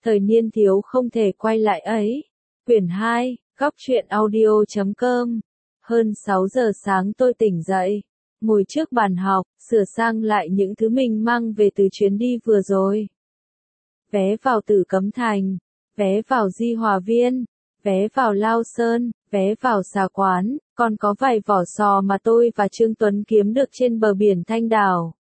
Thời niên thiếu không thể quay lại ấy. Quyển 2, Góc truyện audio.com. Hơn 6 giờ sáng tôi tỉnh dậy, ngồi trước bàn học, sửa sang lại những thứ mình mang về từ chuyến đi vừa rồi. Vé vào Tử Cấm Thành, vé vào Di Hòa Viên, vé vào Lao Sơn, vé vào Xà Quán, còn có vài vỏ sò mà tôi và Trương Tuấn kiếm được trên bờ biển Thanh Đảo.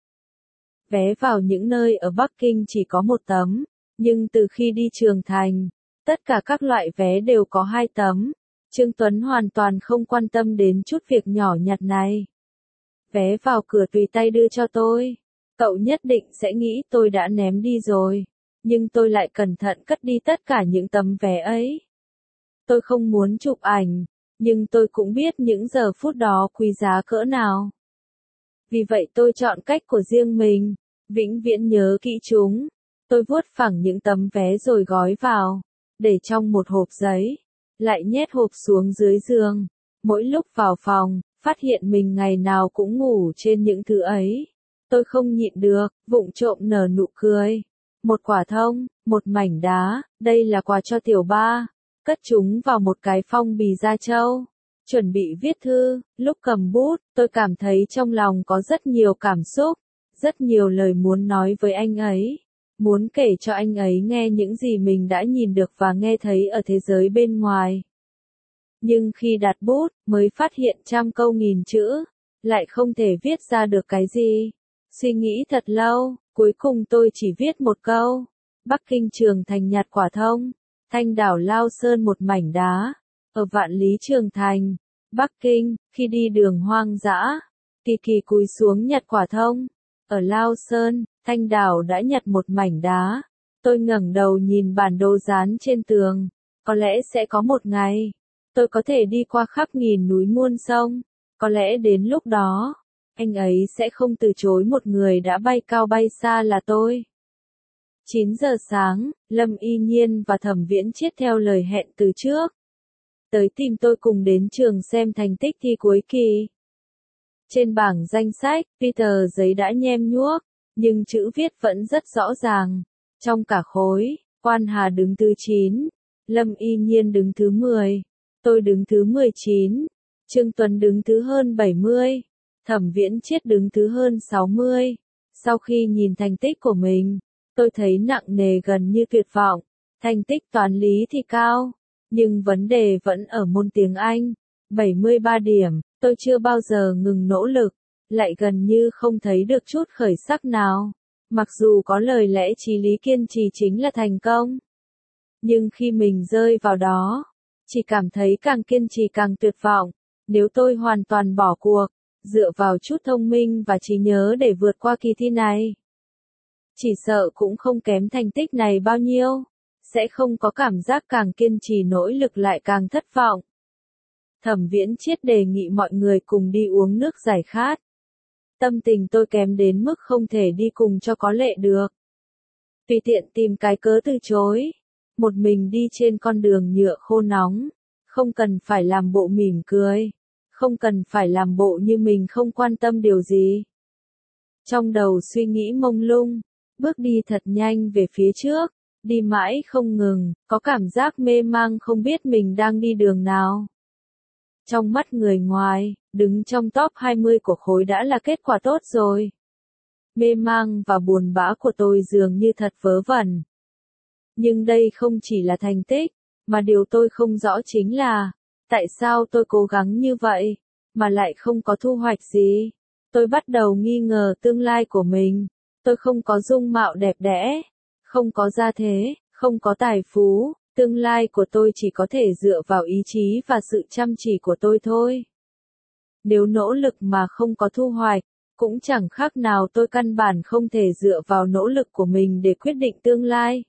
Vé vào những nơi ở Bắc Kinh chỉ có một tấm, nhưng từ khi đi Trường Thành, tất cả các loại vé đều có 2 tấm. Trương Tuấn hoàn toàn không quan tâm đến chút việc nhỏ nhặt này. Vé vào cửa tùy tay đưa cho tôi. Cậu nhất định sẽ nghĩ tôi đã ném đi rồi, nhưng tôi lại cẩn thận cất đi tất cả những tấm vé ấy. Tôi không muốn chụp ảnh, nhưng tôi cũng biết những giờ phút đó quý giá cỡ nào. Vì vậy tôi chọn cách của riêng mình, vĩnh viễn nhớ kỹ chúng. Tôi vuốt phẳng những tấm vé rồi gói vào, để trong một hộp giấy, lại nhét hộp xuống dưới giường. Mỗi lúc vào phòng, phát hiện mình ngày nào cũng ngủ trên những thứ ấy. Tôi không nhịn được, vụng trộm nở nụ cười. Một quả thông, một mảnh đá, đây là quà cho tiểu ba. Cất chúng vào một cái phong bì da trâu. Chuẩn bị viết thư, lúc cầm bút, tôi cảm thấy trong lòng có rất nhiều cảm xúc, rất nhiều lời muốn nói với anh ấy. Muốn kể cho anh ấy nghe những gì mình đã nhìn được và nghe thấy ở thế giới bên ngoài. Nhưng khi đặt bút, mới phát hiện trăm câu nghìn chữ, lại không thể viết ra được cái gì. Suy nghĩ thật lâu, cuối cùng tôi chỉ viết một câu. Bắc Kinh Trường Thành nhặt quả thông, Thanh Đảo Lao Sơn một mảnh đá. Ở Vạn Lý Trường Thành, Bắc Kinh, khi đi đường hoang dã, Kỳ Kỳ cúi xuống nhặt quả thông. Ở Lao Sơn, Thanh Đảo đã nhặt một mảnh đá. Tôi ngẩng đầu nhìn bản đồ dán trên tường. Có lẽ sẽ có một ngày, tôi có thể đi qua khắp nghìn núi muôn sông. Có lẽ đến lúc đó, anh ấy sẽ không từ chối một người đã bay cao bay xa là tôi. 9 giờ sáng, Lâm Y Nhiên và Thẩm Viễn Chiết theo lời hẹn từ trước. Tới tìm tôi cùng đến trường xem thành tích thi cuối kỳ. Trên bảng danh sách, Peter giấy đã nhem nhuốc, nhưng chữ viết vẫn rất rõ ràng. Trong cả khối, Quan Hà đứng thứ 9, Lâm Y Nhiên đứng thứ 10, tôi đứng thứ 19, Trương Tuấn đứng thứ hơn 70, Thẩm Viễn Chiết đứng thứ hơn 60. Sau khi nhìn thành tích của mình, tôi thấy nặng nề gần như tuyệt vọng. Thành tích toán lý thì cao, nhưng vấn đề vẫn ở môn tiếng Anh. 73 điểm, tôi chưa bao giờ ngừng nỗ lực, lại gần như không thấy được chút khởi sắc nào. Mặc dù có lời lẽ chí lý kiên trì chính là thành công, nhưng khi mình rơi vào đó, chỉ cảm thấy càng kiên trì càng tuyệt vọng. Nếu tôi hoàn toàn bỏ cuộc, dựa vào chút thông minh và trí nhớ để vượt qua kỳ thi này, chỉ sợ cũng không kém thành tích này bao nhiêu, sẽ không có cảm giác càng kiên trì nỗ lực lại càng thất vọng. Thẩm Viễn Chiết đề nghị mọi người cùng đi uống nước giải khát. Tâm tình tôi kém đến mức không thể đi cùng cho có lệ được. Tùy tiện tìm cái cớ từ chối. Một mình đi trên con đường nhựa khô nóng. Không cần phải làm bộ mỉm cười. Không cần phải làm bộ như mình không quan tâm điều gì. Trong đầu suy nghĩ mông lung. Bước đi thật nhanh về phía trước. Đi mãi không ngừng. Có cảm giác mê mang không biết mình đang đi đường nào. Trong mắt người ngoài, đứng trong top 20 của khối đã là kết quả tốt rồi. Mê mang và buồn bã của tôi dường như thật vớ vẩn. Nhưng đây không chỉ là thành tích, mà điều tôi không rõ chính là, tại sao tôi cố gắng như vậy, mà lại không có thu hoạch gì. Tôi bắt đầu nghi ngờ tương lai của mình. Tôi không có dung mạo đẹp đẽ, không có gia thế, không có tài phú. Tương lai của tôi chỉ có thể dựa vào ý chí và sự chăm chỉ của tôi thôi. Nếu nỗ lực mà không có thu hoạch, cũng chẳng khác nào tôi căn bản không thể dựa vào nỗ lực của mình để quyết định tương lai.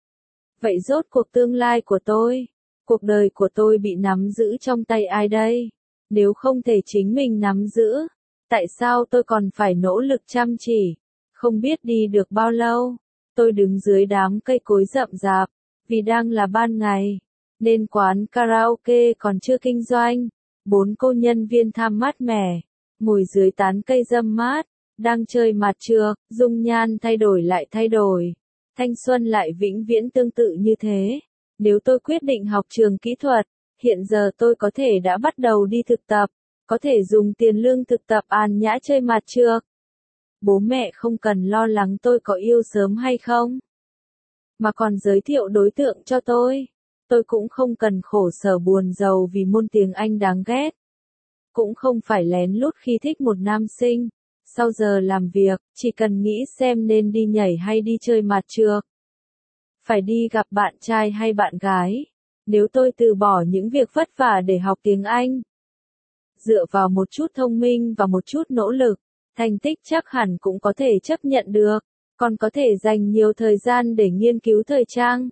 Vậy rốt cuộc tương lai của tôi, cuộc đời của tôi bị nắm giữ trong tay ai đây? Nếu không thể chính mình nắm giữ, tại sao tôi còn phải nỗ lực chăm chỉ? Không biết đi được bao lâu, tôi đứng dưới đám cây cối rậm rạp. Vì đang là ban ngày, nên quán karaoke còn chưa kinh doanh. 4 cô nhân viên tham mát mẻ, ngồi dưới tán cây râm mát, đang chơi mặt trược, dung nhan thay đổi lại thay đổi. Thanh xuân lại vĩnh viễn tương tự như thế. Nếu tôi quyết định học trường kỹ thuật, hiện giờ tôi có thể đã bắt đầu đi thực tập, có thể dùng tiền lương thực tập an nhã chơi mặt trược. Bố mẹ không cần lo lắng tôi có yêu sớm hay không, mà còn giới thiệu đối tượng cho tôi. Tôi cũng không cần khổ sở buồn rầu vì môn tiếng Anh đáng ghét. Cũng không phải lén lút khi thích một nam sinh. Sau giờ làm việc, chỉ cần nghĩ xem nên đi nhảy hay đi chơi mặt trược. Phải đi gặp bạn trai hay bạn gái. Nếu tôi từ bỏ những việc vất vả để học tiếng Anh, dựa vào một chút thông minh và một chút nỗ lực, thành tích chắc hẳn cũng có thể chấp nhận được, còn có thể dành nhiều thời gian để nghiên cứu thời trang.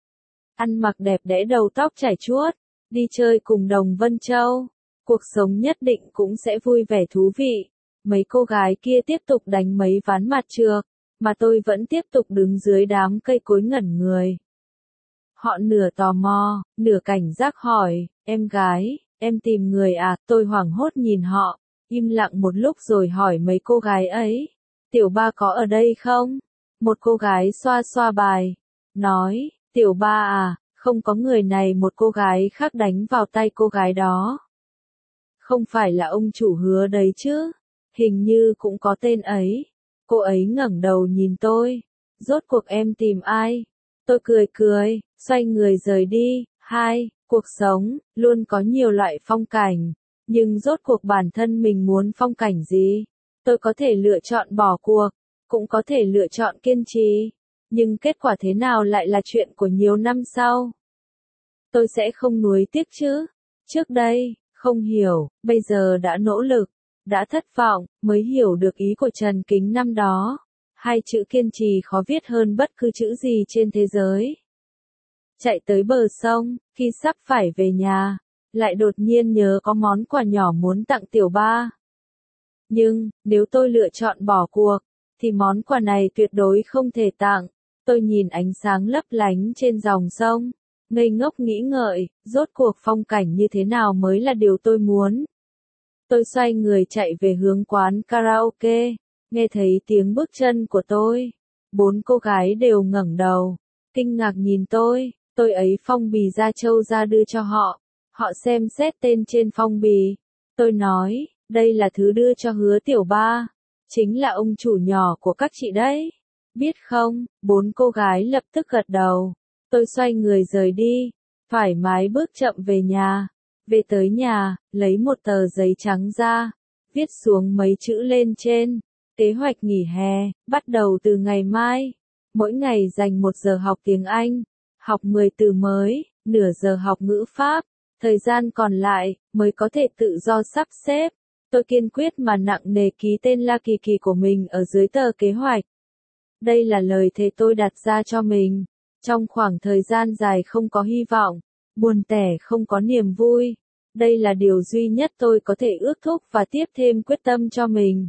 Ăn mặc đẹp đẽ đầu tóc chải chuốt, đi chơi cùng Đồng Vân Châu, cuộc sống nhất định cũng sẽ vui vẻ thú vị. Mấy cô gái kia tiếp tục đánh mấy ván mặt trược, mà tôi vẫn tiếp tục đứng dưới đám cây cối ngẩn người. Họ nửa tò mò, nửa cảnh giác hỏi, em gái, em tìm người à? Tôi hoảng hốt nhìn họ, im lặng một lúc rồi hỏi mấy cô gái ấy, tiểu ba có ở đây không? Một cô gái xoa xoa bài, nói, tiểu ba à, không có người này. Một cô gái khác đánh vào tay cô gái đó. Không phải là ông chủ Hứa đấy chứ? Hình như cũng có tên ấy. Cô ấy ngẩng đầu nhìn tôi. Rốt cuộc em tìm ai? Tôi cười cười, xoay người rời đi. Cuộc sống, luôn có nhiều loại phong cảnh. Nhưng rốt cuộc bản thân mình muốn phong cảnh gì? Tôi có thể lựa chọn bỏ cuộc, cũng có thể lựa chọn kiên trì. Nhưng kết quả thế nào lại là chuyện của nhiều năm sau. Tôi sẽ không nuối tiếc chứ. Trước đây, không hiểu, bây giờ đã nỗ lực, đã thất vọng, mới hiểu được ý của Trần Kính năm đó. 2 chữ kiên trì khó viết hơn bất cứ chữ gì trên thế giới. Chạy tới bờ sông, khi sắp phải về nhà, lại đột nhiên nhớ có món quà nhỏ muốn tặng tiểu ba. Nhưng, nếu tôi lựa chọn bỏ cuộc, thì món quà này tuyệt đối không thể tặng. Tôi nhìn ánh sáng lấp lánh trên dòng sông, ngây ngốc nghĩ ngợi, rốt cuộc phong cảnh như thế nào mới là điều tôi muốn. Tôi xoay người chạy về hướng quán karaoke, nghe thấy tiếng bước chân của tôi. 4 cô gái đều ngẩng đầu, kinh ngạc nhìn tôi ấy phong bì da trâu ra đưa cho họ. Họ xem xét tên trên phong bì. Tôi nói, đây là thứ đưa cho Hứa tiểu ba. Chính là ông chủ nhỏ của các chị đấy. Biết không? 4 cô gái lập tức gật đầu. Tôi xoay người rời đi, thoải mái bước chậm về nhà. Về tới nhà, lấy một tờ giấy trắng ra, viết xuống mấy chữ lên trên. Kế hoạch nghỉ hè, bắt đầu từ ngày mai. Mỗi ngày dành 1 giờ học tiếng Anh, học 10 từ mới, nửa giờ học ngữ pháp. Thời gian còn lại, mới có thể tự do sắp xếp. Tôi kiên quyết mà nặng nề ký tên La Kỳ Kỳ của mình ở dưới tờ kế hoạch. Đây là lời thề tôi đặt ra cho mình. Trong khoảng thời gian dài không có hy vọng, buồn tẻ không có niềm vui. Đây là điều duy nhất tôi có thể ước thúc và tiếp thêm quyết tâm cho mình.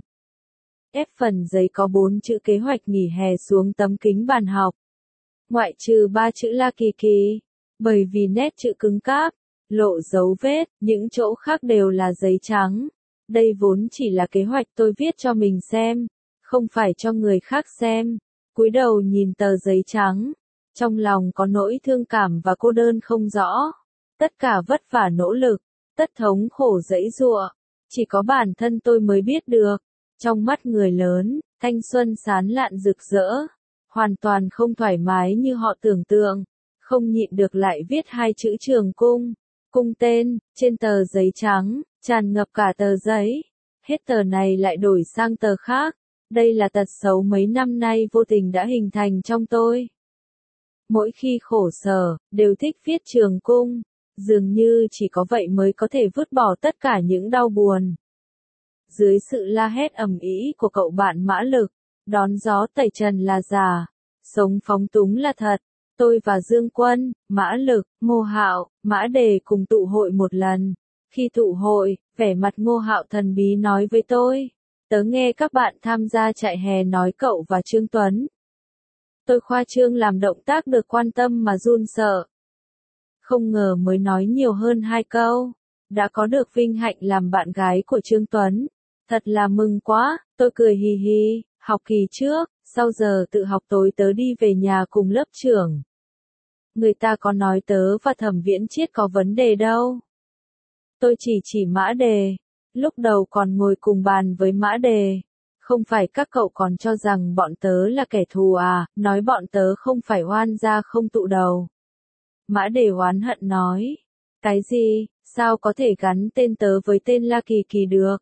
Ép phần giấy có 4 chữ kế hoạch nghỉ hè xuống tấm kính bàn học. Ngoại trừ 3 chữ La Kỳ Kỳ. Bởi vì nét chữ cứng cáp, lộ dấu vết, những chỗ khác đều là giấy trắng. Đây vốn chỉ là kế hoạch tôi viết cho mình xem, không phải cho người khác xem. Cúi đầu nhìn tờ giấy trắng, trong lòng có nỗi thương cảm và cô đơn không rõ. Tất cả vất vả nỗ lực, tất thống khổ giãy giụa, chỉ có bản thân tôi mới biết được. Trong mắt người lớn, thanh xuân sán lạn rực rỡ, hoàn toàn không thoải mái như họ tưởng tượng. Không nhịn được lại viết 2 chữ trường cung, cung tên, trên tờ giấy trắng, tràn ngập cả tờ giấy. Hết tờ này lại đổi sang tờ khác. Đây là tật xấu mấy năm nay vô tình đã hình thành trong tôi. Mỗi khi khổ sở, đều thích viết trường cung. Dường như chỉ có vậy mới có thể vứt bỏ tất cả những đau buồn. Dưới sự la hét ầm ĩ của cậu bạn Mã Lực, đón gió tẩy trần là giả, sống phóng túng là thật. Tôi và Dương Quân, Mã Lực, Ngô Hạo, Mã Đề cùng tụ hội một lần. Khi tụ hội, vẻ mặt Ngô Hạo thần bí nói với tôi, tớ nghe các bạn tham gia trại hè nói cậu và Trương Tuấn. Tôi khoa trương làm động tác được quan tâm mà run sợ. Không ngờ mới nói nhiều hơn 2 câu, đã có được vinh hạnh làm bạn gái của Trương Tuấn. Thật là mừng quá, tôi cười hì hì. Học kỳ trước, Sau giờ tự học tối tớ đi về nhà cùng lớp trưởng. Người ta có nói tớ và Thẩm Viễn Chiết có vấn đề đâu. Tôi chỉ Mã Đề. Lúc đầu còn ngồi cùng bàn với Mã Đề. Không phải các cậu còn cho rằng bọn tớ là kẻ thù à, nói bọn tớ không phải oan gia không tụ đầu. Mã Đề oán hận nói. Cái gì, sao có thể gắn tên tớ với tên La Kỳ Kỳ được?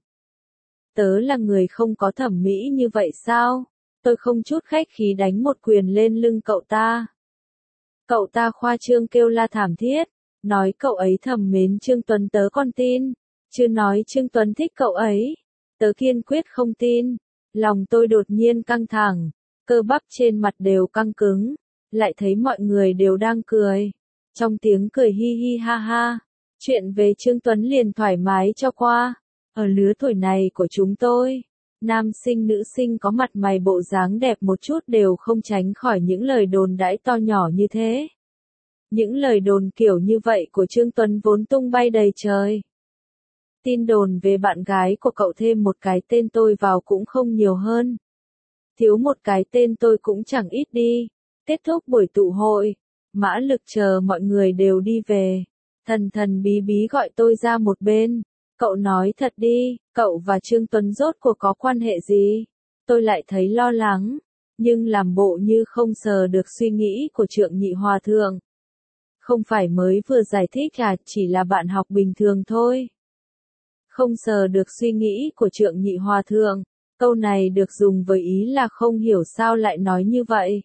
Tớ là người không có thẩm mỹ như vậy sao? Tôi không chút khách khí đánh một quyền lên lưng cậu ta. Cậu ta khoa trương kêu la thảm thiết, nói cậu ấy thầm mến Trương Tuấn tớ còn tin, chứ nói Trương Tuấn thích cậu ấy. Tớ kiên quyết không tin, lòng tôi đột nhiên căng thẳng, cơ bắp trên mặt đều căng cứng, lại thấy mọi người đều đang cười. Trong tiếng cười hi hi ha ha, chuyện về Trương Tuấn liền thoải mái cho qua. Ở lứa tuổi này của chúng tôi, nam sinh nữ sinh có mặt mày bộ dáng đẹp một chút đều không tránh khỏi những lời đồn đãi to nhỏ như thế. Những lời đồn kiểu như vậy của Trương Tuấn vốn tung bay đầy trời. Tin đồn về bạn gái của cậu thêm một cái tên tôi vào cũng không nhiều hơn. Thiếu một cái tên tôi cũng chẳng ít đi. Kết thúc buổi tụ hội, Mã Lực chờ mọi người đều đi về. Thần thần bí bí gọi tôi ra một bên. Cậu nói thật đi, cậu và Trương Tuấn rốt cuộc có quan hệ gì? Tôi lại thấy lo lắng, nhưng làm bộ như không sờ được suy nghĩ của Trượng Nhị Hòa Thượng. Không phải mới vừa giải thích à, chỉ là bạn học bình thường thôi. Không sờ được suy nghĩ của Trượng Nhị Hòa Thượng, câu này được dùng với ý là không hiểu sao lại nói như vậy.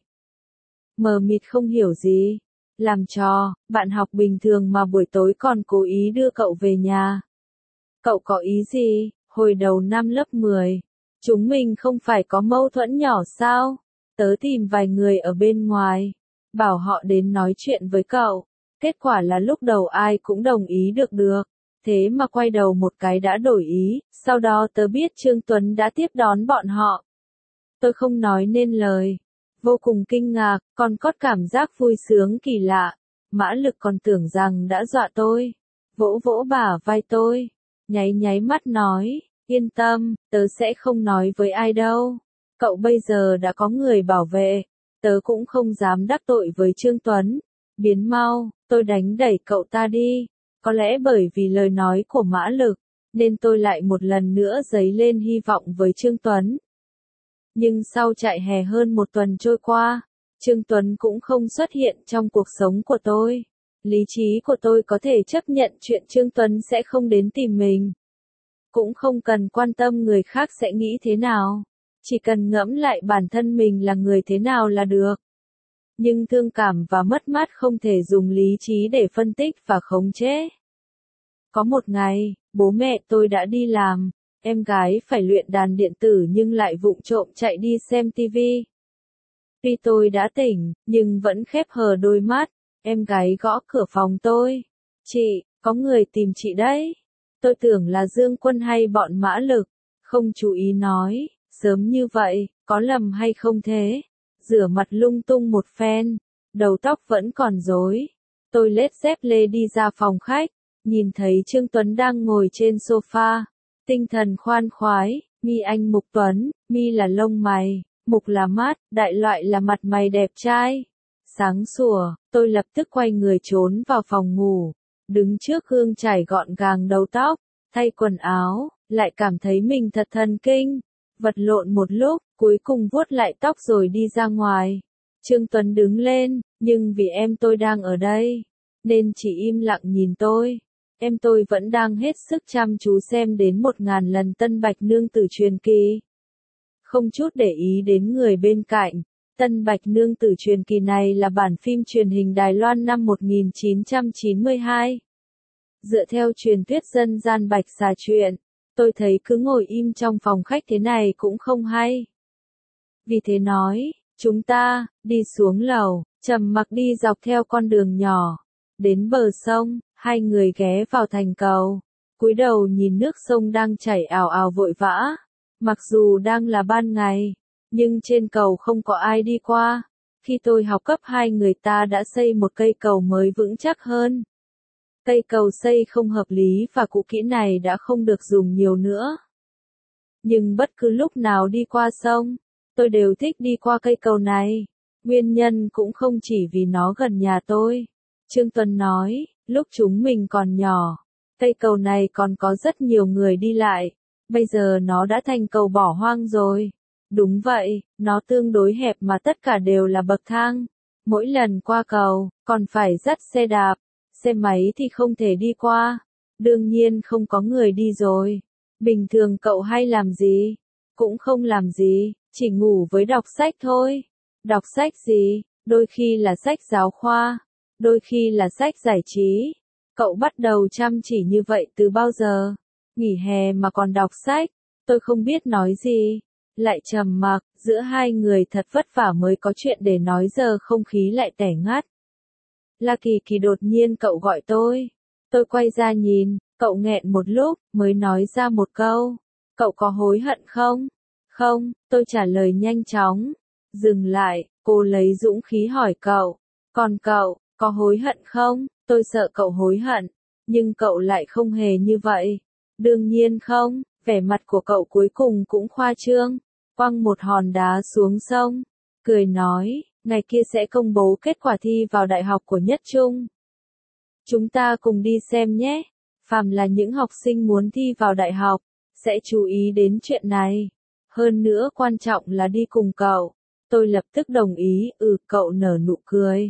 Mờ mịt không hiểu gì, làm trò, bạn học bình thường mà buổi tối còn cố ý đưa cậu về nhà. Cậu có ý gì, hồi đầu năm lớp 10, chúng mình không phải có mâu thuẫn nhỏ sao? Tớ tìm vài người ở bên ngoài, bảo họ đến nói chuyện với cậu. Kết quả là lúc đầu ai cũng đồng ý được. Thế mà quay đầu một cái đã đổi ý, sau đó tớ biết Trương Tuấn đã tiếp đón bọn họ. Tôi không nói nên lời, vô cùng kinh ngạc, còn có cảm giác vui sướng kỳ lạ. Mã Lực còn tưởng rằng đã dọa tôi, vỗ vỗ bả vai tôi, nháy mắt nói, yên tâm, tớ sẽ không nói với ai đâu. Cậu bây giờ đã có người bảo vệ, tớ cũng không dám đắc tội với Trương Tuấn. Biến mau, tôi đánh đẩy cậu ta đi. Có lẽ bởi vì lời nói của Mã Lực, nên tôi lại một lần nữa dấy lên hy vọng với Trương Tuấn. Nhưng sau trại hè hơn một tuần trôi qua, Trương Tuấn cũng không xuất hiện trong cuộc sống của tôi. Lý trí của tôi có thể chấp nhận chuyện Trương Tuấn sẽ không đến tìm mình. Cũng không cần quan tâm người khác sẽ nghĩ thế nào. Chỉ cần ngẫm lại bản thân mình là người thế nào là được. Nhưng thương cảm và mất mát không thể dùng lý trí để phân tích và khống chế. Có một ngày, bố mẹ tôi đã đi làm, em gái phải luyện đàn điện tử nhưng lại vụng trộm chạy đi xem tivi. Tuy tôi đã tỉnh, nhưng vẫn khép hờ đôi mắt, em gái gõ cửa phòng tôi. Chị, có người tìm chị đấy. Tôi tưởng là Dương Quân hay bọn Mã Lực, không chú ý nói, sớm như vậy, có lầm hay không thế? Rửa mặt lung tung một phen, đầu tóc vẫn còn rối. Tôi lết dép lê đi ra phòng khách, nhìn thấy Trương Tuấn đang ngồi trên sofa, tinh thần khoan khoái, mi anh Mục Tuấn, mi là lông mày, mục là mắt, đại loại là mặt mày đẹp trai. Sáng sủa, tôi lập tức quay người trốn vào phòng ngủ, đứng trước gương chải gọn gàng đầu tóc, thay quần áo, lại cảm thấy mình thật thần kinh. Vật lộn một lúc, cuối cùng vuốt lại tóc rồi đi ra ngoài. Trương Tuấn đứng lên, nhưng vì em tôi đang ở đây, nên chỉ im lặng nhìn tôi. Em tôi vẫn đang hết sức chăm chú xem đến 1000 lần Tân Bạch Nương Tử truyền kỳ. Không chút để ý đến người bên cạnh. Tân Bạch Nương Tử truyền kỳ này là bản phim truyền hình Đài Loan năm 1992. Dựa theo truyền thuyết dân gian Bạch Xà truyện, tôi thấy cứ ngồi im trong phòng khách thế này cũng không hay. Vì thế nói, chúng ta, đi xuống lầu, trầm mặc đi dọc theo con đường nhỏ. Đến bờ sông, hai người ghé vào thành cầu. Cúi đầu nhìn nước sông đang chảy ào ào vội vã. Mặc dù đang là ban ngày, nhưng trên cầu không có ai đi qua. Khi tôi học cấp 2 người ta đã xây một cây cầu mới vững chắc hơn. Cây cầu xây không hợp lý và cũ kỹ này đã không được dùng nhiều nữa. Nhưng bất cứ lúc nào đi qua sông, Tôi đều thích đi qua cây cầu này. Nguyên nhân cũng không chỉ vì nó gần nhà tôi. Trương Tuấn nói, lúc chúng mình còn nhỏ, cây cầu này còn có rất nhiều người đi lại. Bây giờ nó đã thành cầu bỏ hoang rồi. Đúng vậy, nó tương đối hẹp mà tất cả đều là bậc thang. Mỗi lần qua cầu, còn phải dắt xe đạp. Xe máy thì không thể đi qua. Đương nhiên không có người đi rồi. Bình thường cậu hay làm gì? Cũng không làm gì, chỉ ngủ với đọc sách thôi. Đọc sách gì? Đôi khi là sách giáo khoa, đôi khi là sách giải trí. Cậu bắt đầu chăm chỉ như vậy từ bao giờ? Nghỉ hè mà còn đọc sách, tôi không biết nói gì. Lại trầm mặc, giữa hai người thật vất vả mới có chuyện để nói giờ không khí lại tẻ ngắt. La Kỳ Kỳ đột nhiên cậu gọi tôi. Tôi quay ra nhìn, cậu nghẹn một lúc, mới nói ra một câu. Cậu có hối hận không? Không, tôi trả lời nhanh chóng. Dừng lại, cô lấy dũng khí hỏi cậu. Còn cậu, có hối hận không? Tôi sợ cậu hối hận, nhưng cậu lại không hề như vậy. Đương nhiên không, vẻ mặt của cậu cuối cùng cũng khoa trương. Quăng một hòn đá xuống sông, cười nói, ngày kia sẽ công bố kết quả thi vào đại học của Nhất Trung. Chúng ta cùng đi xem nhé. Phàm là những học sinh muốn thi vào đại học, sẽ chú ý đến chuyện này. Hơn nữa quan trọng là đi cùng cậu. Tôi lập tức đồng ý, cậu nở nụ cười.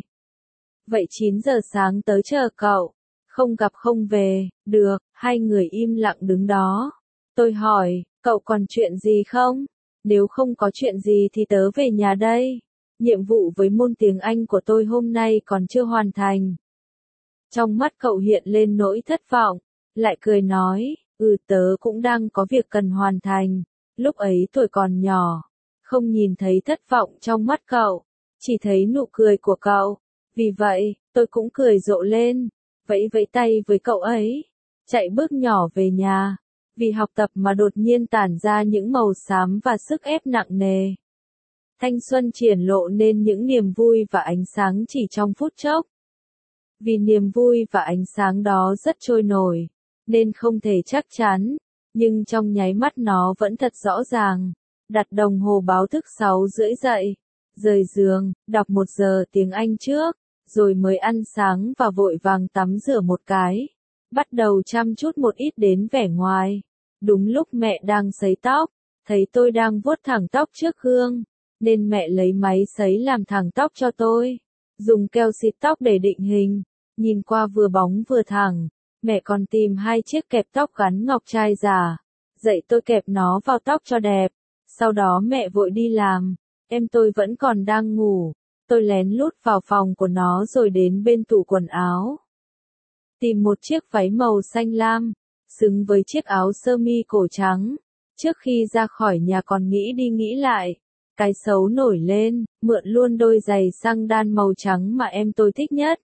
Vậy 9 giờ sáng tới chờ cậu. Không gặp không về, được, hai người im lặng đứng đó. Tôi hỏi, cậu còn chuyện gì không? Nếu không có chuyện gì thì tớ về nhà đây. Nhiệm vụ với môn tiếng Anh của tôi hôm nay còn chưa hoàn thành. Trong mắt cậu hiện lên nỗi thất vọng, lại cười nói, tớ cũng đang có việc cần hoàn thành. Lúc ấy tuổi còn nhỏ, không nhìn thấy thất vọng trong mắt cậu, chỉ thấy nụ cười của cậu. Vì vậy, tôi cũng cười rộ lên, vẫy vẫy tay với cậu ấy, chạy bước nhỏ về nhà. Vì học tập mà đột nhiên tản ra những màu xám và sức ép nặng nề. Thanh xuân triển lộ nên những niềm vui và ánh sáng chỉ trong phút chốc. Vì niềm vui và ánh sáng đó rất trôi nổi, nên không thể chắc chắn, nhưng trong nháy mắt nó vẫn thật rõ ràng. Đặt đồng hồ báo thức 6:30 dậy, rời giường, đọc 1 giờ tiếng Anh trước, rồi mới ăn sáng và vội vàng tắm rửa một cái. Bắt đầu chăm chút một ít đến vẻ ngoài. Đúng lúc mẹ đang sấy tóc, thấy tôi đang vuốt thẳng tóc trước gương, nên mẹ lấy máy sấy làm thẳng tóc cho tôi. Dùng keo xịt tóc để định hình, nhìn qua vừa bóng vừa thẳng. Mẹ còn tìm 2 chiếc kẹp tóc gắn ngọc trai giả, dạy tôi kẹp nó vào tóc cho đẹp. Sau đó mẹ vội đi làm, em tôi vẫn còn đang ngủ. Tôi lén lút vào phòng của nó rồi đến bên tủ quần áo. Tìm một chiếc váy màu xanh lam, xứng với chiếc áo sơ mi cổ trắng. Trước khi ra khỏi nhà còn nghĩ đi nghĩ lại. Cái xấu nổi lên, mượn luôn đôi giày xăng đan màu trắng mà em tôi thích nhất.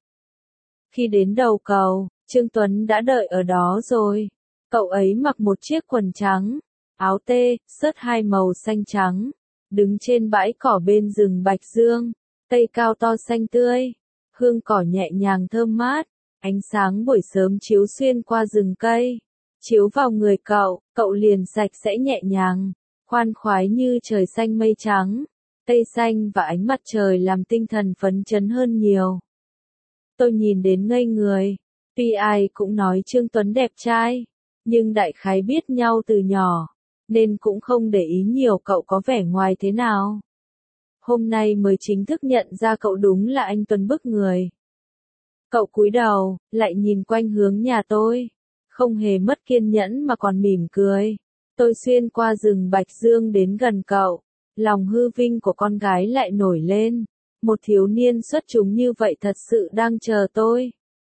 Khi đến đầu cầu, Trương Tuấn đã đợi ở đó rồi. Cậu ấy mặc một chiếc quần trắng, áo tê, sớt 2 màu xanh trắng. Đứng trên bãi cỏ bên rừng Bạch Dương, cây cao to xanh tươi. Hương cỏ nhẹ nhàng thơm mát, ánh sáng buổi sớm chiếu xuyên qua rừng cây. Chiếu vào người cậu liền sạch sẽ nhẹ nhàng, khoan khoái như trời xanh mây trắng. Cây xanh và ánh mặt trời làm tinh thần phấn chấn hơn nhiều. Tôi nhìn đến ngây người. Tuy ai cũng nói Trương Tuấn đẹp trai, nhưng đại khái biết nhau từ nhỏ, nên cũng không để ý nhiều cậu có vẻ ngoài thế nào. Hôm nay mới chính thức nhận ra cậu đúng là anh Tuấn bức người. Cậu cúi đầu, lại nhìn quanh hướng nhà tôi, không hề mất kiên nhẫn mà còn mỉm cười. Tôi xuyên qua rừng Bạch Dương đến gần cậu, lòng hư vinh của con gái lại nổi lên. Một thiếu niên xuất chúng như vậy thật sự đang chờ tôi.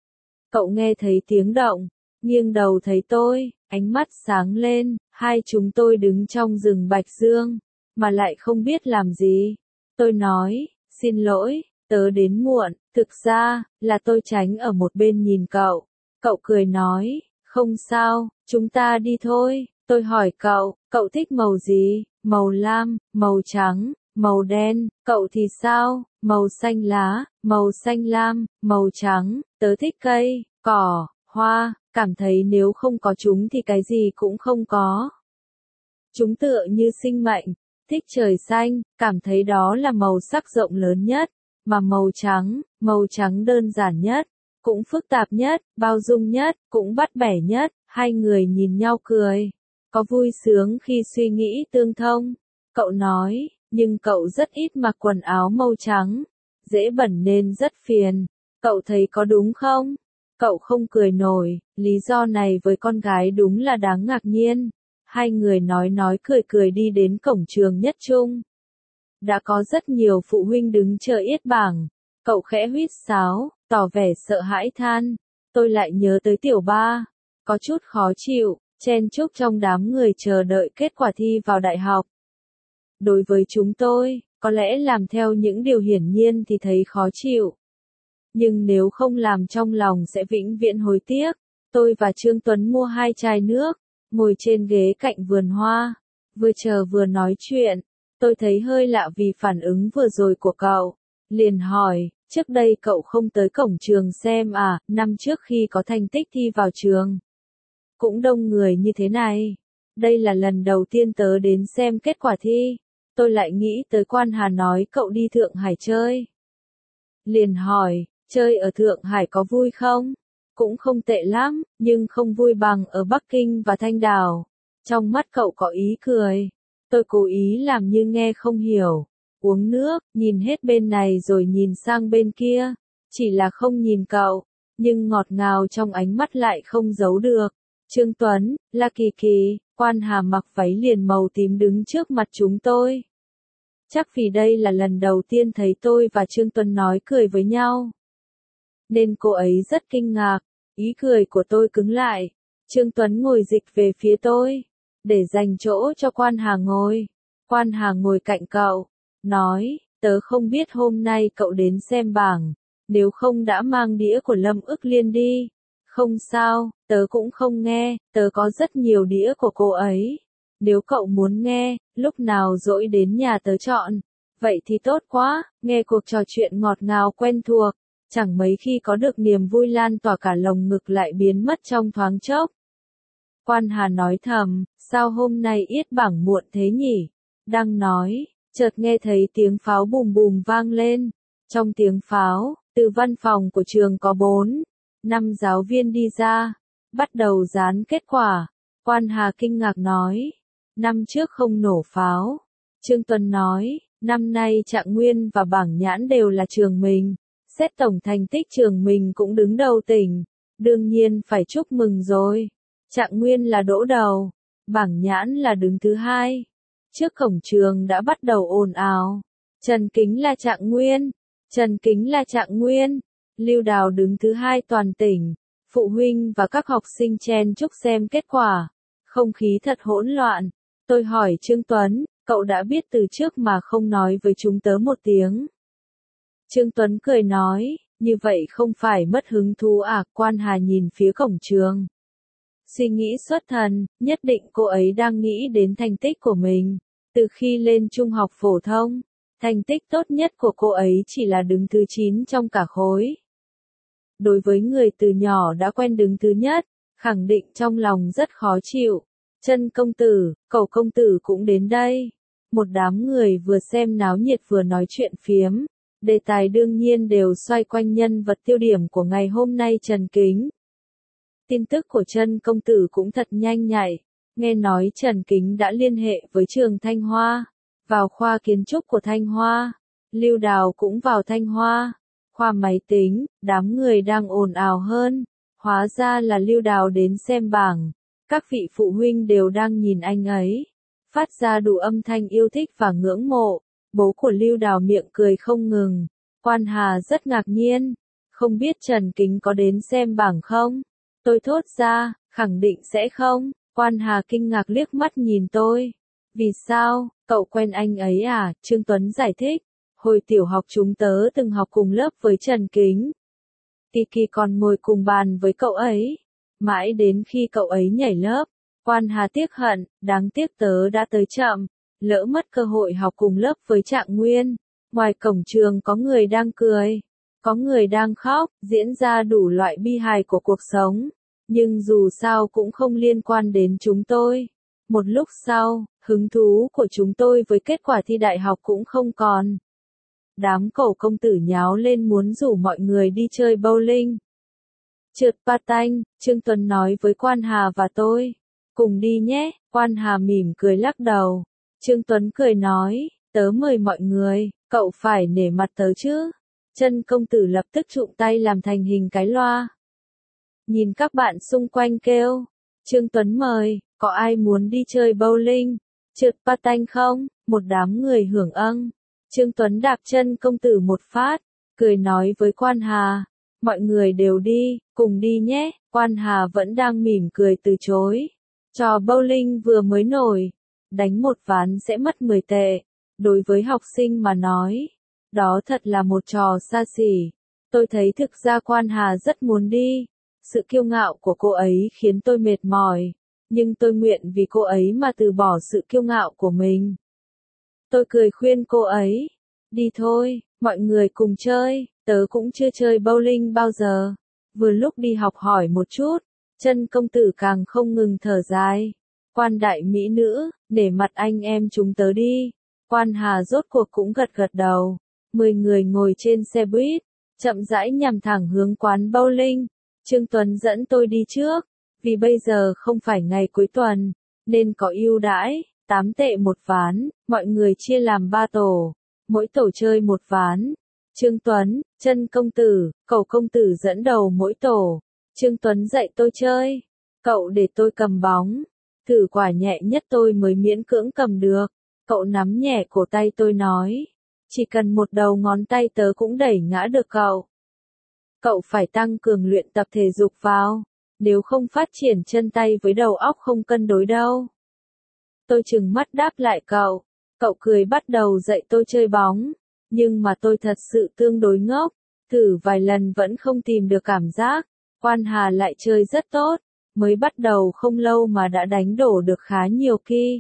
Cậu nghe thấy tiếng động, nghiêng đầu thấy tôi, ánh mắt sáng lên. Hai chúng tôi đứng trong rừng Bạch Dương, mà lại không biết làm gì. Tôi nói, xin lỗi, tớ đến muộn. Thực ra, là tôi tránh ở một bên nhìn cậu. Cậu cười nói, không sao, chúng ta đi thôi. Tôi hỏi cậu thích màu gì? Màu lam, màu trắng, màu đen. Cậu thì sao? Màu xanh lá, màu xanh lam, màu trắng. Tớ thích cây, cỏ, hoa, cảm thấy nếu không có chúng thì cái gì cũng không có. Chúng tựa như sinh mệnh, Thích trời xanh, cảm thấy đó là màu sắc rộng lớn nhất, mà màu trắng đơn giản nhất, cũng phức tạp nhất, bao dung nhất, cũng bắt bẻ nhất. Hai người nhìn nhau cười, có vui sướng khi suy nghĩ tương thông. Cậu nói, nhưng cậu rất ít mặc quần áo màu trắng, dễ bẩn nên rất phiền. Cậu thấy có đúng không? Cậu không cười nổi, lý do này với con gái đúng là đáng ngạc nhiên. Hai người nói cười đi đến cổng trường Nhất Trung. Đã có rất nhiều phụ huynh đứng chờ yết bảng. Cậu khẽ huýt sáo, tỏ vẻ sợ hãi than. Tôi lại nhớ tới tiểu ba. Có chút khó chịu, chen chúc trong đám người chờ đợi kết quả thi vào đại học. Đối với chúng tôi, có lẽ làm theo những điều hiển nhiên thì thấy khó chịu. Nhưng nếu không làm trong lòng sẽ vĩnh viễn hối tiếc. Tôi và Trương Tuấn mua 2 chai nước, ngồi trên ghế cạnh vườn hoa, vừa chờ vừa nói chuyện. Tôi thấy hơi lạ vì phản ứng vừa rồi của cậu. Liền hỏi, trước đây cậu không tới cổng trường xem à, năm trước khi có thành tích thi vào trường. Cũng đông người như thế này. Đây là lần đầu tiên tớ đến xem kết quả thi. Tôi lại nghĩ tới Quan Hà nói cậu đi Thượng Hải chơi. Liền hỏi, chơi ở Thượng Hải có vui không? Cũng không tệ lắm, nhưng không vui bằng ở Bắc Kinh và Thanh Đảo. Trong mắt cậu có ý cười. Tôi cố ý làm như nghe không hiểu. Uống nước, nhìn hết bên này rồi nhìn sang bên kia. Chỉ là không nhìn cậu, nhưng ngọt ngào trong ánh mắt lại không giấu được. Trương Tuấn, La Kỳ Kỳ, Quan Hà mặc váy liền màu tím đứng trước mặt chúng tôi. Chắc vì đây là lần đầu tiên thấy tôi và Trương Tuấn nói cười với nhau, nên cô ấy rất kinh ngạc. Ý cười của tôi cứng lại. Trương Tuấn ngồi dịch về phía tôi, để dành chỗ cho Quan Hà ngồi. Quan Hà ngồi cạnh cậu, nói, tớ không biết hôm nay cậu đến xem bảng, nếu không đã mang đĩa của Lâm Ức Liên đi. Không sao, tớ cũng không nghe, tớ có rất nhiều đĩa của cô ấy. Nếu cậu muốn nghe, lúc nào rỗi đến nhà tớ chọn. Vậy thì tốt quá, nghe cuộc trò chuyện ngọt ngào quen thuộc. Chẳng mấy khi có được niềm vui lan tỏa cả lồng ngực lại biến mất trong thoáng chốc. Quan Hà nói thầm, sao hôm nay yết bảng muộn thế nhỉ? Đang nói, chợt nghe thấy tiếng pháo bùm bùm vang lên. Trong tiếng pháo, từ văn phòng của trường có 4-5 giáo viên đi ra, bắt đầu dán kết quả. Quan Hà kinh ngạc nói, năm trước không nổ pháo. Trương Tuấn nói, năm nay Trạng Nguyên và Bảng Nhãn đều là trường mình. Xét tổng thành tích trường mình cũng đứng đầu tỉnh. Đương nhiên phải chúc mừng rồi. Trạng Nguyên là đỗ đầu, Bảng Nhãn là đứng thứ 2. Trước cổng trường đã bắt đầu ồn ào. Trần Kính là Trạng Nguyên. Trần Kính là Trạng Nguyên. Lưu Đào đứng thứ 2 toàn tỉnh. Phụ huynh và các học sinh chen chúc xem kết quả. Không khí thật hỗn loạn. Tôi hỏi Trương Tuấn, cậu đã biết từ trước mà không nói với chúng tớ một tiếng. Trương Tuấn cười nói, như vậy không phải mất hứng thú à? Quan Hà nhìn phía cổng trường. Suy nghĩ xuất thần, nhất định cô ấy đang nghĩ đến thành tích của mình. Từ khi lên trung học phổ thông, thành tích tốt nhất của cô ấy chỉ là đứng thứ 9 trong cả khối. Đối với người từ nhỏ đã quen đứng thứ nhất, khẳng định trong lòng rất khó chịu. Trân công tử, Cẩu công tử cũng đến đây. Một đám người vừa xem náo nhiệt vừa nói chuyện phiếm. Đề tài đương nhiên đều xoay quanh nhân vật tiêu điểm của ngày hôm nay Trần Kính. Tin tức của Trân công tử cũng thật nhanh nhạy. Nghe nói Trần Kính đã liên hệ với trường Thanh Hoa, vào khoa kiến trúc của Thanh Hoa. Lưu Đào cũng vào Thanh Hoa. Khoa máy tính, đám người đang ồn ào hơn. Hóa ra là Lưu Đào đến xem bảng. Các vị phụ huynh đều đang nhìn anh ấy, phát ra đủ âm thanh yêu thích và ngưỡng mộ. Bố của Lưu Đào miệng cười không ngừng. Quan Hà rất ngạc nhiên. Không biết Trần Kính có đến xem bảng không? Tôi thốt ra, khẳng định sẽ không. Quan Hà kinh ngạc liếc mắt nhìn tôi. Vì sao, cậu quen anh ấy à? Trương Tuấn giải thích. Hồi tiểu học chúng tớ từng học cùng lớp với Trần Kính. Kiki còn ngồi cùng bàn với cậu ấy. Mãi đến khi cậu ấy nhảy lớp. Quan Hà tiếc hận, đáng tiếc tớ đã tới chậm. Lỡ mất cơ hội học cùng lớp với Trạng Nguyên. Ngoài cổng trường có người đang cười, có người đang khóc, diễn ra đủ loại bi hài của cuộc sống. Nhưng dù sao cũng không liên quan đến chúng tôi. Một lúc sau, Hứng thú của chúng tôi với kết quả thi đại học cũng không còn. Đám cậu công tử nháo lên muốn rủ mọi người đi chơi bowling. Trượt patin, Trương Tuấn nói với Quan Hà và tôi. Cùng đi nhé, Quan Hà mỉm cười lắc đầu. Trương Tuấn cười nói, tớ mời mọi người, cậu phải nể mặt tớ chứ. Chân công tử lập tức trụm tay làm thành hình cái loa. Nhìn các bạn xung quanh kêu. Trương Tuấn mời, có ai muốn đi chơi bowling, trượt patin không? Một đám người hưởng âng. Trương Tuấn đạp chân công tử một phát, cười nói với Quan Hà. Mọi người đều đi, cùng đi nhé. Quan Hà vẫn đang mỉm cười từ chối. Trò bowling vừa mới nổi, đánh một ván sẽ mất 10 tệ. Đối với học sinh mà nói, đó thật là một trò xa xỉ. Tôi thấy thực ra Quan Hà rất muốn đi. Sự kiêu ngạo của cô ấy khiến tôi mệt mỏi, nhưng tôi nguyện vì cô ấy mà từ bỏ sự kiêu ngạo của mình. Tôi cười khuyên cô ấy, đi thôi, mọi người cùng chơi, tớ cũng chưa chơi bowling bao giờ. Vừa lúc đi học hỏi một chút, chân công tử càng không ngừng thở dài. Quan đại mỹ nữ, để mặt anh em chúng tớ đi. Quan Hà rốt cuộc cũng gật gật đầu. 10 người ngồi trên xe buýt, chậm rãi nhằm thẳng hướng quán bowling. Trương Tuấn dẫn tôi đi trước, vì bây giờ không phải ngày cuối tuần, nên có ưu đãi, 8 tệ một ván, mọi người chia làm 3 tổ, mỗi tổ chơi một ván. Trương Tuấn, chân công tử, cậu công tử dẫn đầu mỗi tổ. Trương Tuấn dạy tôi chơi, cậu để tôi cầm bóng, thử quả nhẹ nhất tôi mới miễn cưỡng cầm được. Cậu nắm nhẹ cổ tay tôi nói, chỉ cần một đầu ngón tay tớ cũng đẩy ngã được cậu. Cậu phải tăng cường luyện tập thể dục vào, nếu không phát triển chân tay với đầu óc không cân đối đâu. Tôi trừng mắt đáp lại cậu, cậu cười bắt đầu dạy tôi chơi bóng, nhưng mà tôi thật sự tương đối ngốc, thử vài lần vẫn không tìm được cảm giác. Quan Hà lại chơi rất tốt, mới bắt đầu không lâu mà đã đánh đổ được khá nhiều ki.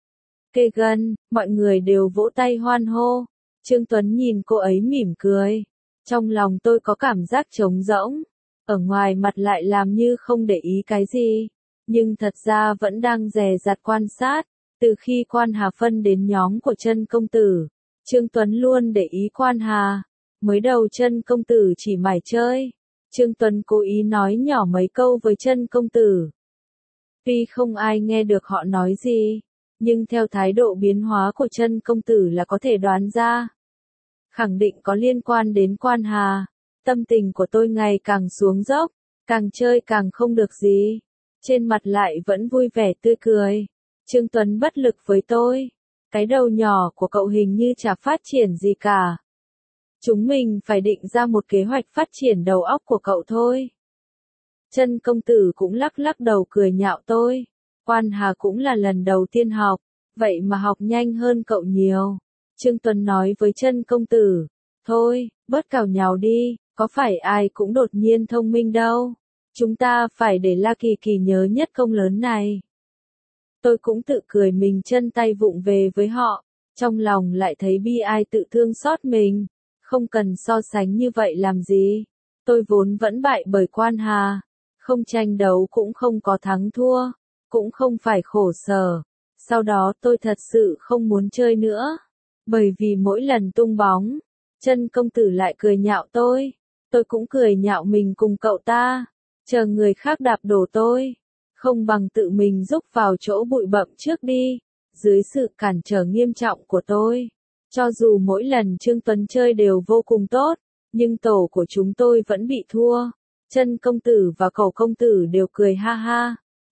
Kê gân, mọi người đều vỗ tay hoan hô. Trương Tuấn nhìn cô ấy mỉm cười. Trong lòng tôi có cảm giác trống rỗng, ở ngoài mặt lại làm như không để ý cái gì, nhưng thật ra vẫn đang dè dặt quan sát. Từ khi Quan Hà phân đến nhóm của chân công tử, Trương Tuấn luôn để ý Quan Hà. Mới đầu chân công tử chỉ mải chơi, Trương Tuấn cố ý nói nhỏ mấy câu với chân công tử. Tuy không ai nghe được họ nói gì, nhưng theo thái độ biến hóa của chân công tử là có thể đoán ra. Khẳng định có liên quan đến Quan Hà. Tâm tình của tôi ngày càng xuống dốc, càng chơi càng không được gì. Trên mặt lại vẫn vui vẻ tươi cười. Trương Tuấn bất lực với tôi. Cái đầu nhỏ của cậu hình như chả phát triển gì cả. Chúng mình phải định ra một kế hoạch phát triển đầu óc của cậu thôi. Chân công tử cũng lắc lắc đầu cười nhạo tôi. Quan Hà cũng là lần đầu tiên học, vậy mà học nhanh hơn cậu nhiều. Trương Tuấn nói với chân công tử, thôi, bớt cào nhào đi, có phải ai cũng đột nhiên thông minh đâu. Chúng ta phải để La Kỳ Kỳ nhớ nhất công lớn này. Tôi cũng tự cười mình chân tay vụng về với họ, trong lòng lại thấy bi ai tự thương xót mình. Không cần so sánh như vậy làm gì. Tôi vốn vẫn bại bởi Quan Hà, không tranh đấu cũng không có thắng thua, cũng không phải khổ sở. Sau đó tôi thật sự không muốn chơi nữa. Bởi vì mỗi lần tung bóng, chân công tử lại cười nhạo tôi cũng cười nhạo mình cùng cậu ta, chờ người khác đạp đổ tôi, không bằng tự mình rúc vào chỗ bụi bặm trước đi. Dưới sự cản trở nghiêm trọng của tôi, cho dù mỗi lần Trương Tuấn chơi đều vô cùng tốt, nhưng tổ của chúng tôi vẫn bị thua. Chân công tử và cậu công tử đều cười ha ha.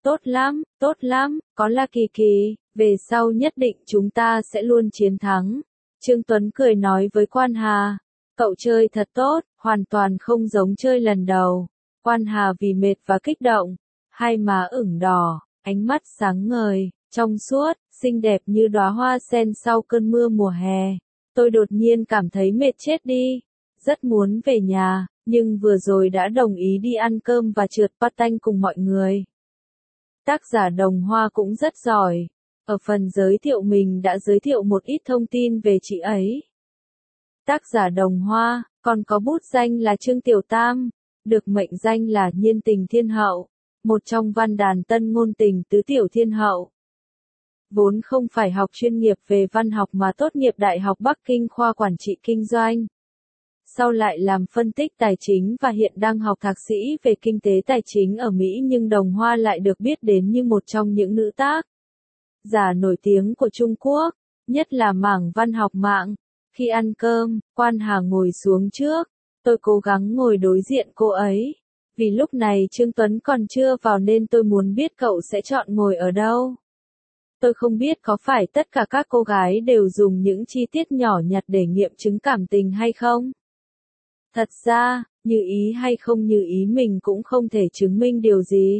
Tốt lắm, có La Kỳ Kỳ, về sau nhất định chúng ta sẽ luôn chiến thắng. Trương Tuấn cười nói với Quan Hà, cậu chơi thật tốt, hoàn toàn không giống chơi lần đầu. Quan Hà vì mệt và kích động, hai má ửng đỏ, ánh mắt sáng ngời, trong suốt, xinh đẹp như đóa hoa sen sau cơn mưa mùa hè. Tôi đột nhiên cảm thấy mệt chết đi, rất muốn về nhà, nhưng vừa rồi đã đồng ý đi ăn cơm và trượt patin cùng mọi người. Tác giả Đồng Hoa cũng rất giỏi. Ở phần giới thiệu mình đã giới thiệu một ít thông tin về chị ấy. Tác giả Đồng Hoa, còn có bút danh là Trương Tiểu Tam, được mệnh danh là Nhiên Tình Thiên Hậu, một trong văn đàn tân ngôn tình tứ tiểu thiên hậu. vốn không phải học chuyên nghiệp về văn học mà tốt nghiệp Đại học Bắc Kinh khoa quản trị kinh doanh. Sau lại làm phân tích tài chính và hiện đang học thạc sĩ về kinh tế tài chính ở Mỹ, nhưng Đồng Hoa lại được biết đến như một trong những nữ tác giả nổi tiếng của Trung Quốc, nhất là mảng văn học mạng. Khi ăn cơm, Quan Hà ngồi xuống trước, tôi cố gắng ngồi đối diện cô ấy. Vì lúc này Trương Tuấn còn chưa vào nên tôi muốn biết cậu sẽ chọn ngồi ở đâu. Tôi không biết có phải tất cả các cô gái đều dùng những chi tiết nhỏ nhặt để nghiệm chứng cảm tình hay không. Thật ra, như ý hay không như ý mình cũng không thể chứng minh điều gì.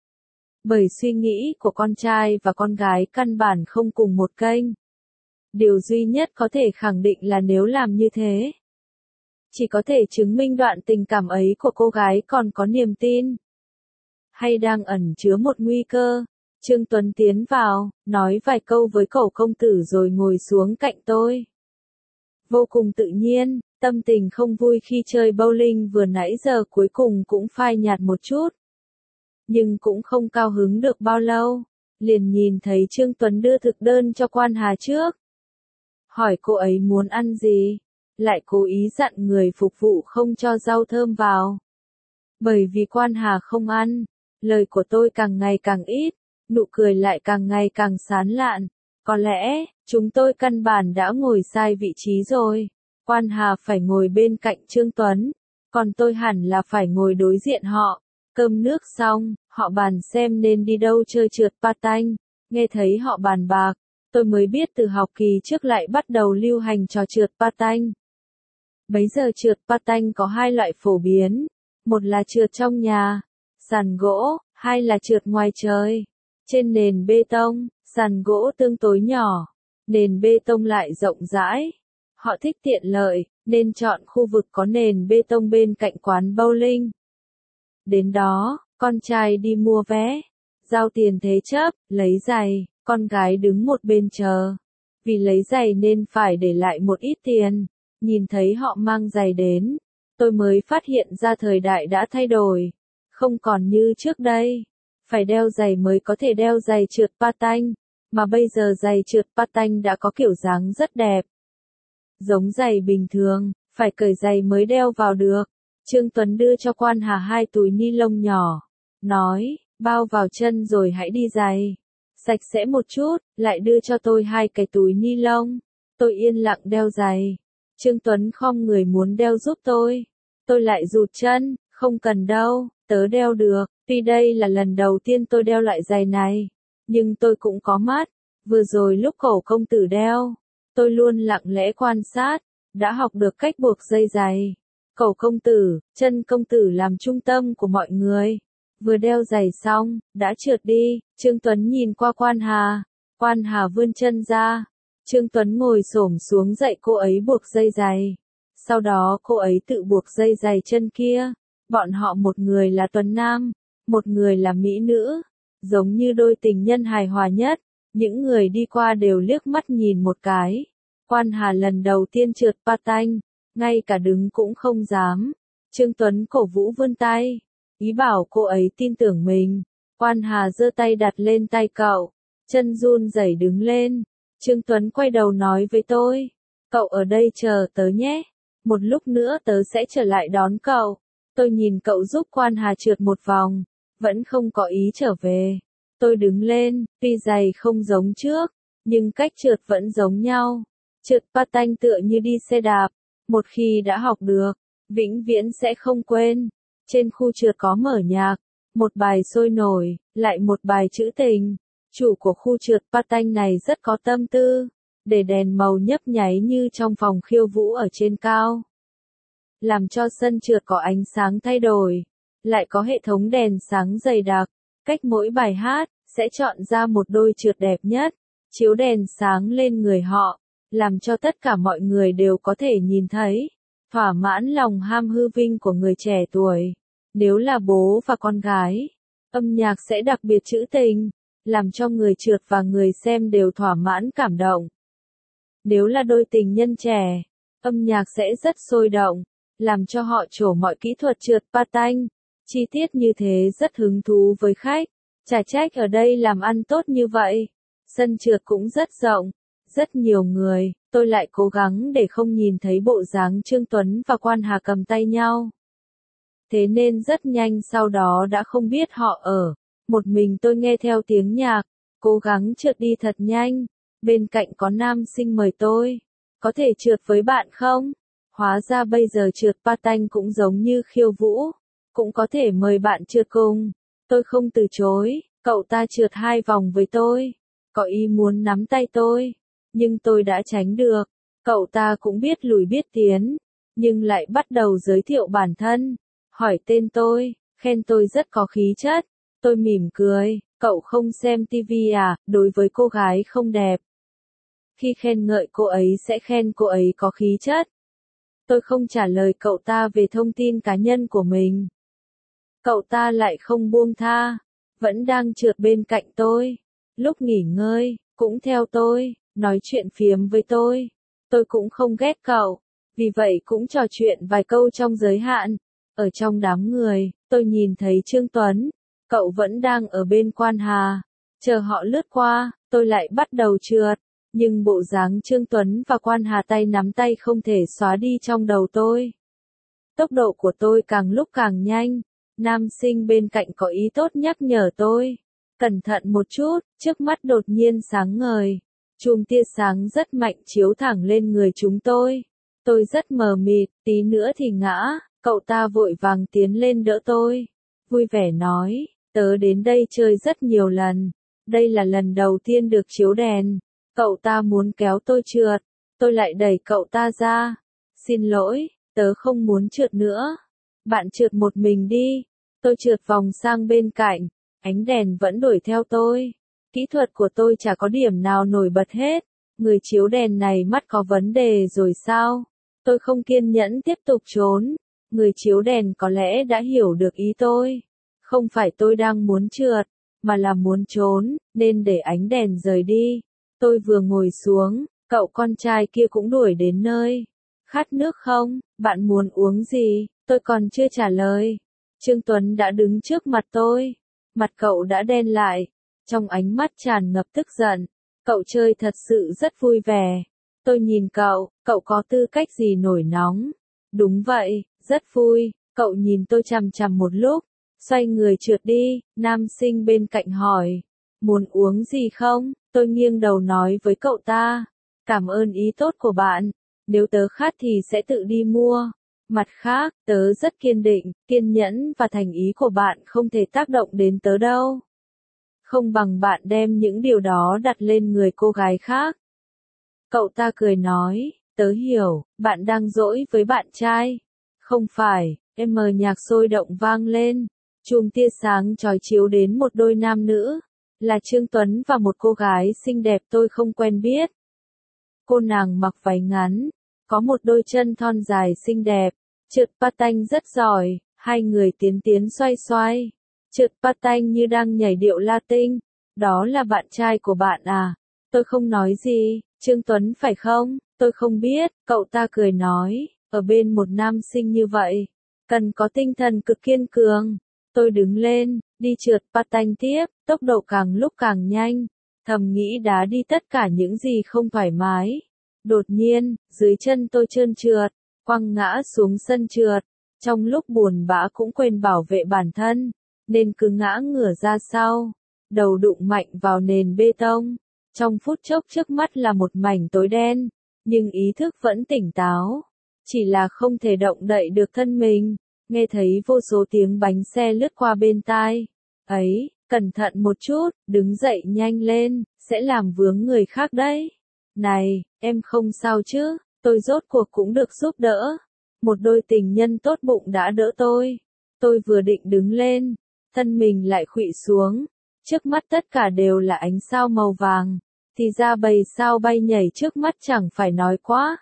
Bởi suy nghĩ của con trai và con gái căn bản không cùng một kênh. Điều duy nhất có thể khẳng định là nếu làm như thế, chỉ có thể chứng minh đoạn tình cảm ấy của cô gái còn có niềm tin, hay đang ẩn chứa một nguy cơ. Trương Tuấn tiến vào, nói vài câu với cậu công tử rồi ngồi xuống cạnh tôi. Vô cùng tự nhiên, tâm tình không vui khi chơi bowling vừa nãy giờ cuối cùng cũng phai nhạt một chút. Nhưng cũng không cao hứng được bao lâu, liền nhìn thấy Trương Tuấn đưa thực đơn cho Quan Hà trước. Hỏi cô ấy muốn ăn gì, lại cố ý dặn người phục vụ không cho rau thơm vào. Bởi vì Quan Hà không ăn, lời của tôi càng ngày càng ít, nụ cười lại càng ngày càng sán lạn. Có lẽ, chúng tôi căn bản đã ngồi sai vị trí rồi. Quan Hà phải ngồi bên cạnh Trương Tuấn, còn tôi hẳn là phải ngồi đối diện họ. Cơm nước xong, họ bàn xem nên đi đâu chơi trượt patin. Nghe thấy họ bàn bạc, tôi mới biết từ học kỳ trước lại bắt đầu lưu hành trò trượt patin. Bấy giờ trượt patin có hai loại phổ biến, một là trượt trong nhà, sàn gỗ, hai là trượt ngoài trời, trên nền bê tông, sàn gỗ tương đối nhỏ, nền bê tông lại rộng rãi. Họ thích tiện lợi, nên chọn khu vực có nền bê tông bên cạnh quán bowling. Đến đó, con trai đi mua vé, giao tiền thế chấp, lấy giày, con gái đứng một bên chờ. Vì lấy giày nên phải để lại một ít tiền. Nhìn thấy họ mang giày đến, tôi mới phát hiện ra thời đại đã thay đổi. Không còn như trước đây, phải đeo giày mới có thể đeo giày trượt patin, mà bây giờ giày trượt patin đã có kiểu dáng rất đẹp. Giống giày bình thường, phải cởi giày mới đeo vào được. Trương Tuấn đưa cho Quan Hà hai túi ni lông nhỏ, nói, bao vào chân rồi hãy đi giày. Sạch sẽ một chút, lại đưa cho tôi hai cái túi ni lông. Tôi yên lặng đeo giày. Trương Tuấn khom người muốn đeo giúp tôi. Tôi lại rụt chân, không cần đâu, tớ đeo được. Tuy đây là lần đầu tiên tôi đeo loại giày này, nhưng tôi cũng có mắt. Vừa rồi lúc cậu công tử đeo, tôi luôn lặng lẽ quan sát, đã học được cách buộc dây giày. Cậu công tử, chân công tử làm trung tâm của mọi người. Vừa đeo giày xong, đã trượt đi. Trương Tuấn nhìn qua Quan Hà. Quan Hà vươn chân ra. Trương Tuấn ngồi xổm xuống dạy cô ấy buộc dây giày. Sau đó cô ấy tự buộc dây giày chân kia. Bọn họ một người là Tuấn Nam, một người là Mỹ nữ. Giống như đôi tình nhân hài hòa nhất. Những người đi qua đều liếc mắt nhìn một cái. Quan Hà lần đầu tiên trượt patin, ngay cả đứng cũng không dám. Trương Tuấn cổ vũ vươn tay, ý bảo cô ấy tin tưởng mình. Quan Hà giơ tay đặt lên tay cậu, chân run rẩy đứng lên. Trương Tuấn quay đầu nói với tôi, cậu ở đây chờ tớ nhé, một lúc nữa tớ sẽ trở lại đón cậu. Tôi nhìn cậu giúp Quan Hà trượt một vòng, vẫn không có ý trở về. Tôi đứng lên, tuy giày không giống trước, nhưng cách trượt vẫn giống nhau. Trượt patin tựa như đi xe đạp, một khi đã học được, vĩnh viễn sẽ không quên. Trên khu trượt có mở nhạc, một bài sôi nổi, lại một bài trữ tình. Chủ của khu trượt patin này rất có tâm tư, để đèn màu nhấp nháy như trong phòng khiêu vũ ở trên cao, làm cho sân trượt có ánh sáng thay đổi, lại có hệ thống đèn sáng dày đặc. Cách mỗi bài hát, sẽ chọn ra một đôi trượt đẹp nhất, chiếu đèn sáng lên người họ, làm cho tất cả mọi người đều có thể nhìn thấy, thỏa mãn lòng ham hư vinh của người trẻ tuổi. Nếu là bố và con gái, âm nhạc sẽ đặc biệt trữ tình, làm cho người trượt và người xem đều thỏa mãn cảm động. Nếu là đôi tình nhân trẻ, âm nhạc sẽ rất sôi động, làm cho họ trổ mọi kỹ thuật trượt patin. Chi tiết như thế rất hứng thú với khách. Chả trách ở đây làm ăn tốt như vậy. Sân trượt cũng rất rộng, rất nhiều người, tôi lại cố gắng để không nhìn thấy bộ dáng Trương Tuấn và Quan Hà cầm tay nhau. Thế nên rất nhanh sau đó đã không biết họ ở. Một mình tôi nghe theo tiếng nhạc, cố gắng trượt đi thật nhanh. Bên cạnh có nam sinh mời tôi. Có thể trượt với bạn không? Hóa ra bây giờ trượt patin cũng giống như khiêu vũ. Cũng có thể mời bạn trượt cùng. Tôi không từ chối, cậu ta trượt 2 vòng với tôi. Có ý muốn nắm tay tôi. Nhưng tôi đã tránh được. Cậu ta cũng biết lùi biết tiến. Nhưng lại bắt đầu giới thiệu bản thân. Hỏi tên tôi, khen tôi rất có khí chất. Tôi mỉm cười, cậu không xem tivi à, đối với cô gái không đẹp. Khi khen ngợi cô ấy sẽ khen cô ấy có khí chất. Tôi không trả lời cậu ta về thông tin cá nhân của mình. Cậu ta lại không buông tha, vẫn đang trượt bên cạnh tôi. Lúc nghỉ ngơi, cũng theo tôi, nói chuyện phiếm với tôi. Tôi cũng không ghét cậu, vì vậy cũng trò chuyện vài câu trong giới hạn. Ở trong đám người, tôi nhìn thấy Trương Tuấn, cậu vẫn đang ở bên Quan Hà. Chờ họ lướt qua, tôi lại bắt đầu trượt. Nhưng bộ dáng Trương Tuấn và Quan Hà tay nắm tay không thể xóa đi trong đầu tôi. Tốc độ của tôi càng lúc càng nhanh. Nam sinh bên cạnh có ý tốt nhắc nhở tôi. Cẩn thận một chút, trước mắt đột nhiên sáng ngời. Chùm tia sáng rất mạnh chiếu thẳng lên người chúng tôi. Tôi rất mờ mịt, tí nữa thì ngã. Cậu ta vội vàng tiến lên đỡ tôi. Vui vẻ nói, tớ đến đây chơi rất nhiều lần. Đây là lần đầu tiên được chiếu đèn. Cậu ta muốn kéo tôi trượt. Tôi lại đẩy cậu ta ra. Xin lỗi, tớ không muốn trượt nữa. Bạn trượt một mình đi. Tôi trượt vòng sang bên cạnh. Ánh đèn vẫn đuổi theo tôi. Kỹ thuật của tôi chả có điểm nào nổi bật hết. Người chiếu đèn này mắt có vấn đề rồi sao? Tôi không kiên nhẫn tiếp tục trốn. Người chiếu đèn có lẽ đã hiểu được ý tôi. Không phải tôi đang muốn trượt, mà là muốn trốn, nên để ánh đèn rời đi. Tôi vừa ngồi xuống, cậu con trai kia cũng đuổi đến nơi. Khát nước không? Bạn muốn uống gì? Tôi còn chưa trả lời. Trương Tuấn đã đứng trước mặt tôi. Mặt cậu đã đen lại. Trong ánh mắt tràn ngập tức giận. Cậu chơi thật sự rất vui vẻ. Tôi nhìn cậu có tư cách gì nổi nóng? Đúng vậy, rất vui. Cậu nhìn tôi chằm chằm một lúc. Xoay người trượt đi, nam sinh bên cạnh hỏi. Muốn uống gì không? Tôi nghiêng đầu nói với cậu ta. Cảm ơn ý tốt của bạn. Nếu tớ khát thì sẽ tự đi mua. Mặt khác, tớ rất kiên định, kiên nhẫn và thành ý của bạn không thể tác động đến tớ đâu. Không bằng bạn đem những điều đó đặt lên người cô gái khác. Cậu ta cười nói, tớ hiểu, bạn đang dỗi với bạn trai. Không phải, nhạc sôi động vang lên. Chùm tia sáng chói chiếu đến một đôi nam nữ. Là Trương Tuấn và một cô gái xinh đẹp tôi không quen biết. Cô nàng mặc váy ngắn, có một đôi chân thon dài xinh đẹp, trượt patin rất giỏi, hai người tiến tiến xoay xoay. Trượt patin như đang nhảy điệu Latin. Đó là bạn trai của bạn à? Tôi không nói gì, Trương Tuấn phải không? Tôi không biết, cậu ta cười nói, ở bên một nam sinh như vậy, cần có tinh thần cực kiên cường. Tôi đứng lên, đi trượt patin tiếp, tốc độ càng lúc càng nhanh, thầm nghĩ đá đi tất cả những gì không thoải mái. Đột nhiên, dưới chân tôi trơn trượt, quăng ngã xuống sân trượt. Trong lúc buồn bã cũng quên bảo vệ bản thân, nên cứ ngã ngửa ra sau, đầu đụng mạnh vào nền bê tông. Trong phút chốc trước mắt là một mảnh tối đen, nhưng ý thức vẫn tỉnh táo, chỉ là không thể động đậy được thân mình. Nghe thấy vô số tiếng bánh xe lướt qua bên tai. Ấy, cẩn thận một chút, đứng dậy nhanh lên, sẽ làm vướng người khác đấy. Này, em không sao chứ, tôi rốt cuộc cũng được giúp đỡ. Một đôi tình nhân tốt bụng đã đỡ tôi. Tôi vừa định đứng lên, thân mình lại khuỵu xuống. Trước mắt tất cả đều là ánh sao màu vàng. Thì ra bầy sao bay nhảy trước mắt chẳng phải nói quá,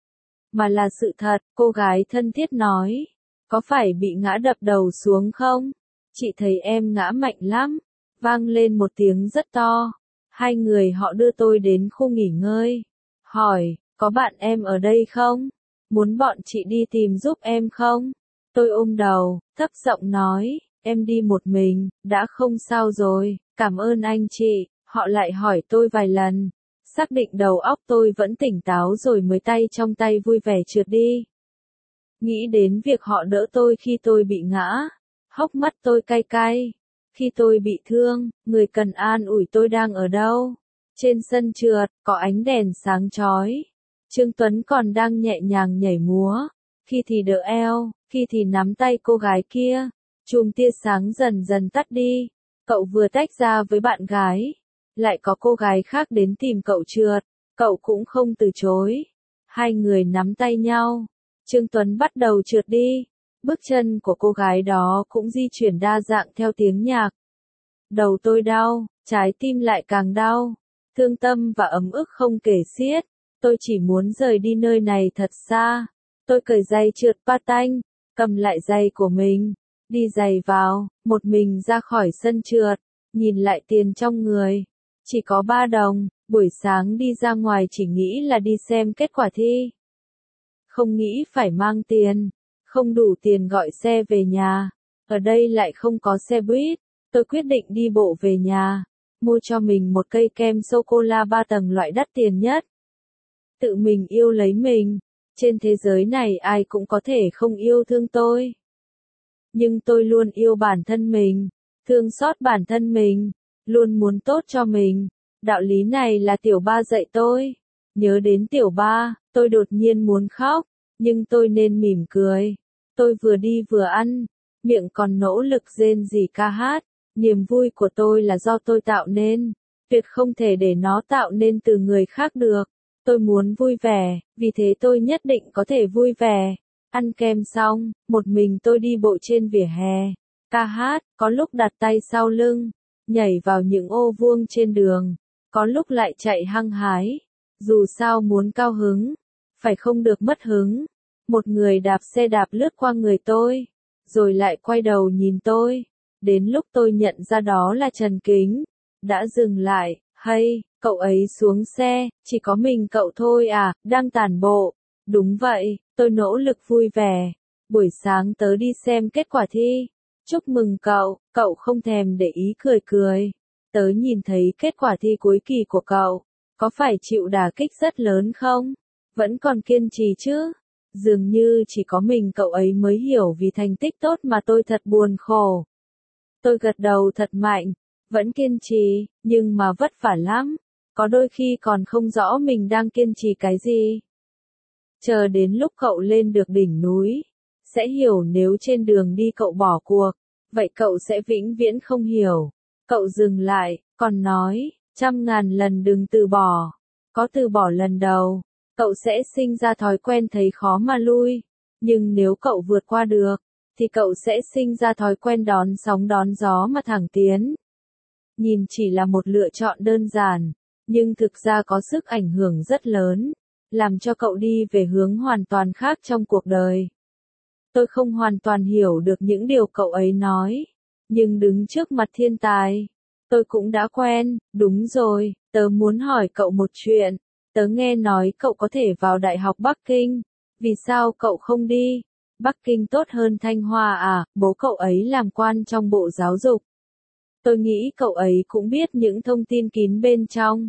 mà là sự thật, cô gái thân thiết nói. Có phải bị ngã đập đầu xuống không? Chị thấy em ngã mạnh lắm. Vang lên một tiếng rất to. Hai người họ đưa tôi đến khu nghỉ ngơi. Hỏi, có bạn em ở đây không? Muốn bọn chị đi tìm giúp em không? Tôi ôm đầu, thấp giọng nói, em đi một mình, đã không sao rồi, cảm ơn anh chị. Họ lại hỏi tôi vài lần, xác định đầu óc tôi vẫn tỉnh táo rồi mới tay trong tay vui vẻ trượt đi. Nghĩ đến việc họ đỡ tôi khi tôi bị ngã, hốc mắt tôi cay cay. Khi tôi bị thương, người cần an ủi tôi đang ở đâu? Trên sân trượt, có ánh đèn sáng chói. Trương Tuấn còn đang nhẹ nhàng nhảy múa, khi thì đỡ eo, khi thì nắm tay cô gái kia. Chùm tia sáng dần dần tắt đi, cậu vừa tách ra với bạn gái, lại có cô gái khác đến tìm cậu trượt, cậu cũng không từ chối. Hai người nắm tay nhau, Trương Tuấn bắt đầu trượt đi, bước chân của cô gái đó cũng di chuyển đa dạng theo tiếng nhạc. Đầu tôi đau, trái tim lại càng đau, thương tâm và ấm ức không kể xiết. Tôi chỉ muốn rời đi nơi này thật xa. Tôi cởi giày trượt patin, cầm lại giày của mình, đi giày vào, một mình ra khỏi sân trượt, nhìn lại tiền trong người. Chỉ có 3 đồng, buổi sáng đi ra ngoài chỉ nghĩ là đi xem kết quả thi. Không nghĩ phải mang tiền, không đủ tiền gọi xe về nhà. Ở đây lại không có xe buýt, tôi quyết định đi bộ về nhà, mua cho mình một cây kem sô-cô-la 3 tầng loại đắt tiền nhất. Tự mình yêu lấy mình, trên thế giới này ai cũng có thể không yêu thương tôi. Nhưng tôi luôn yêu bản thân mình, thương xót bản thân mình, luôn muốn tốt cho mình. Đạo lý này là tiểu ba dạy tôi. Nhớ đến tiểu ba, tôi đột nhiên muốn khóc, nhưng tôi nên mỉm cười. Tôi vừa đi vừa ăn, miệng còn nỗ lực rên rỉ ca hát. Niềm vui của tôi là do tôi tạo nên, tuyệt không thể để nó tạo nên từ người khác được. Tôi muốn vui vẻ, vì thế tôi nhất định có thể vui vẻ. Ăn kem xong, một mình tôi đi bộ trên vỉa hè, ca hát, có lúc đặt tay sau lưng, nhảy vào những ô vuông trên đường, có lúc lại chạy hăng hái. Dù sao muốn cao hứng, phải không được mất hứng. Một người đạp xe đạp lướt qua người tôi, rồi lại quay đầu nhìn tôi. Đến lúc tôi nhận ra đó là Trần Kính, đã dừng lại. Hay, cậu ấy xuống xe, chỉ có mình cậu thôi à, đang tản bộ. Đúng vậy, tôi nỗ lực vui vẻ. Buổi sáng tớ đi xem kết quả thi. Chúc mừng cậu, cậu không thèm để ý cười cười. Tớ nhìn thấy kết quả thi cuối kỳ của cậu, có phải chịu đả kích rất lớn không? Vẫn còn kiên trì chứ? Dường như chỉ có mình cậu ấy mới hiểu vì thành tích tốt mà tôi thật buồn khổ. Tôi gật đầu thật mạnh, vẫn kiên trì, nhưng mà vất vả lắm. Có đôi khi còn không rõ mình đang kiên trì cái gì. Chờ đến lúc cậu lên được đỉnh núi, sẽ hiểu nếu trên đường đi cậu bỏ cuộc, vậy cậu sẽ vĩnh viễn không hiểu. Cậu dừng lại, còn nói, 100.000 lần đừng từ bỏ. Có từ bỏ lần đầu, cậu sẽ sinh ra thói quen thấy khó mà lui. Nhưng nếu cậu vượt qua được, thì cậu sẽ sinh ra thói quen đón sóng đón gió mà thẳng tiến. Nhìn chỉ là một lựa chọn đơn giản, nhưng thực ra có sức ảnh hưởng rất lớn, làm cho cậu đi về hướng hoàn toàn khác trong cuộc đời. Tôi không hoàn toàn hiểu được những điều cậu ấy nói, nhưng đứng trước mặt thiên tài, tôi cũng đã quen. Đúng rồi, tớ muốn hỏi cậu một chuyện. Tớ nghe nói cậu có thể vào Đại học Bắc Kinh, vì sao cậu không đi? Bắc Kinh tốt hơn Thanh Hoa à, bố cậu ấy làm quan trong Bộ Giáo dục. Tôi nghĩ cậu ấy cũng biết những thông tin kín bên trong.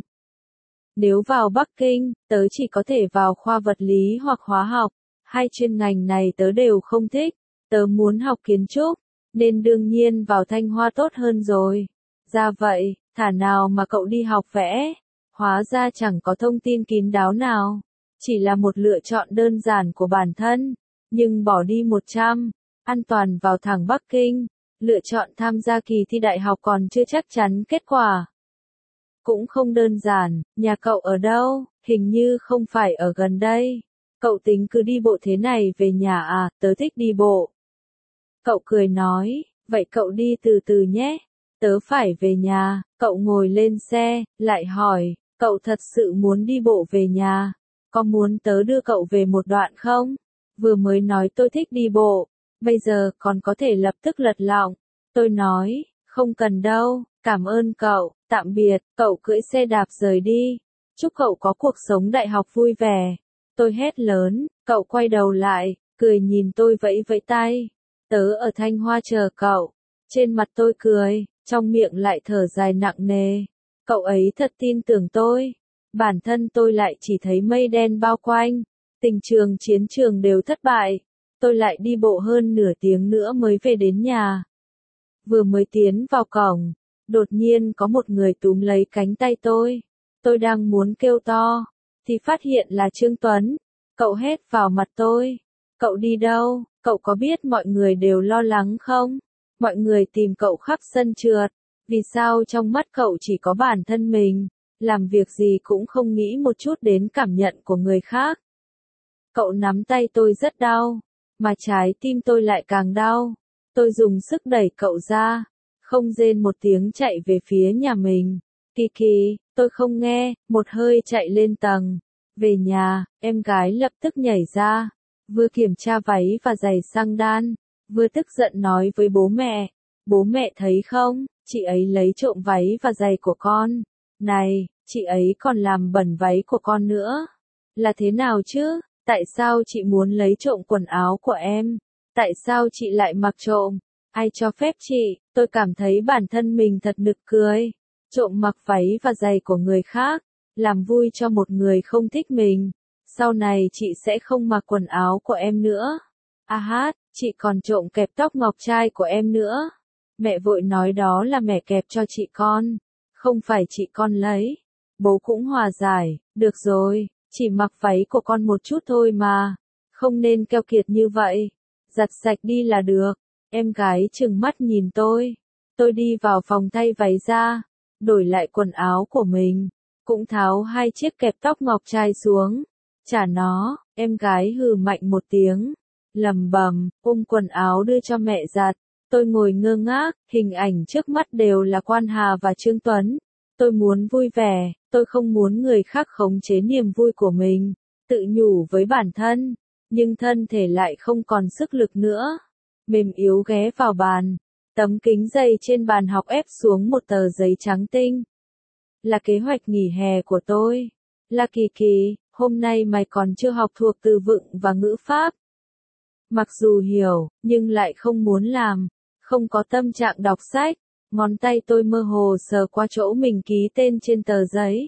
Nếu vào Bắc Kinh, tớ chỉ có thể vào khoa vật lý hoặc hóa học. Hai chuyên ngành này tớ đều không thích. Tớ muốn học kiến trúc, nên đương nhiên vào Thanh Hoa tốt hơn rồi. Ra vậy, thả nào mà cậu đi học vẽ. Hóa ra chẳng có thông tin kín đáo nào. Chỉ là một lựa chọn đơn giản của bản thân. Nhưng bỏ đi 100, an toàn vào thẳng Bắc Kinh. Lựa chọn tham gia kỳ thi đại học còn chưa chắc chắn kết quả. Cũng không đơn giản, nhà cậu ở đâu, hình như không phải ở gần đây. Cậu tính cứ đi bộ thế này về nhà à, tớ thích đi bộ. Cậu cười nói, vậy cậu đi từ từ nhé, tớ phải về nhà. Cậu ngồi lên xe, lại hỏi, cậu thật sự muốn đi bộ về nhà? Có muốn tớ đưa cậu về một đoạn không? Vừa mới nói tôi thích đi bộ, bây giờ còn có thể lập tức lật lọng. Tôi nói, không cần đâu, cảm ơn cậu, tạm biệt. Cậu cưỡi xe đạp rời đi. Chúc cậu có cuộc sống đại học vui vẻ. Tôi hét lớn, cậu quay đầu lại, cười nhìn tôi vẫy vẫy tay. Tớ ở Thanh Hoa chờ cậu. Trên mặt tôi cười, trong miệng lại thở dài nặng nề. Cậu ấy thật tin tưởng tôi. Bản thân tôi lại chỉ thấy mây đen bao quanh. Tình trường chiến trường đều thất bại. Tôi lại đi bộ hơn nửa tiếng nữa mới về đến nhà. Vừa mới tiến vào cổng, đột nhiên có một người túm lấy cánh tay tôi. Tôi đang muốn kêu to, thì phát hiện là Trương Tuấn. Cậu hét vào mặt tôi. Cậu đi đâu? Cậu có biết mọi người đều lo lắng không? Mọi người tìm cậu khắp sân trượt. Vì sao trong mắt cậu chỉ có bản thân mình? Làm việc gì cũng không nghĩ một chút đến cảm nhận của người khác. Cậu nắm tay tôi rất đau, mà trái tim tôi lại càng đau. Tôi dùng sức đẩy cậu ra, không rên một tiếng chạy về phía nhà mình. Kỳ kỳ, tôi không nghe, một hơi chạy lên tầng. Về nhà, em gái lập tức nhảy ra, vừa kiểm tra váy và giày xăng đan, vừa tức giận nói với bố mẹ thấy không, chị ấy lấy trộm váy và giày của con. Này, chị ấy còn làm bẩn váy của con nữa. Là thế nào chứ? Tại sao chị muốn lấy trộm quần áo của em? Tại sao chị lại mặc trộm? Ai cho phép chị? Tôi cảm thấy bản thân mình thật nực cười. Trộm mặc váy và giày của người khác, làm vui cho một người không thích mình. Sau này chị sẽ không mặc quần áo của em nữa. À hát, chị còn trộm kẹp tóc ngọc trai của em nữa. Mẹ vội nói đó là mẹ kẹp cho chị con, không phải chị con lấy. Bố cũng hòa giải, được rồi, chỉ mặc váy của con một chút thôi mà, không nên keo kiệt như vậy, giặt sạch đi là được. Em gái trừng mắt nhìn tôi đi vào phòng thay váy ra, đổi lại quần áo của mình, cũng tháo hai chiếc kẹp tóc ngọc trai xuống, trả nó. Em gái hừ mạnh một tiếng, lầm bầm, ôm quần áo đưa cho mẹ giặt. Tôi ngồi ngơ ngác, hình ảnh trước mắt đều là Quan Hà và Trương Tuấn. Tôi muốn vui vẻ, tôi không muốn người khác khống chế niềm vui của mình, tự nhủ với bản thân, nhưng thân thể lại không còn sức lực nữa. Mềm yếu ghé vào bàn, tấm kính dày trên bàn học ép xuống một tờ giấy trắng tinh. Là kế hoạch nghỉ hè của tôi. Là Kỳ Kỳ, hôm nay mày còn chưa học thuộc từ vựng và ngữ pháp. Mặc dù hiểu, nhưng lại không muốn làm, không có tâm trạng đọc sách. Ngón tay tôi mơ hồ sờ qua chỗ mình ký tên trên tờ giấy.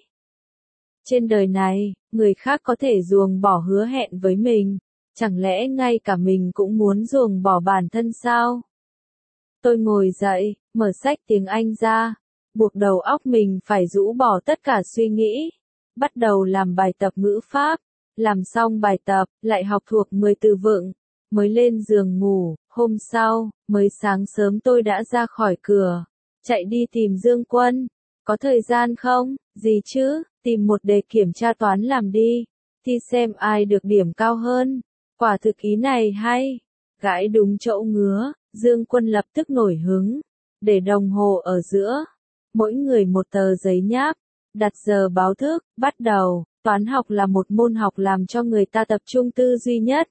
Trên đời này, người khác có thể ruồng bỏ hứa hẹn với mình, chẳng lẽ ngay cả mình cũng muốn ruồng bỏ bản thân sao? Tôi ngồi dậy, mở sách tiếng Anh ra, buộc đầu óc mình phải rũ bỏ tất cả suy nghĩ, bắt đầu làm bài tập ngữ pháp. Làm xong bài tập, lại học thuộc 10 từ vựng, mới lên giường ngủ. Hôm sau, mới sáng sớm tôi đã ra khỏi cửa, chạy đi tìm Dương Quân. Có thời gian không? Gì chứ, tìm một đề kiểm tra toán làm đi, thi xem ai được điểm cao hơn. Quả thực ý này hay. Gãi đúng chỗ ngứa, Dương Quân lập tức nổi hứng, để đồng hồ ở giữa, mỗi người một tờ giấy nháp, đặt giờ báo thức, bắt đầu. Toán học là một môn học làm cho người ta tập trung tư duy nhất.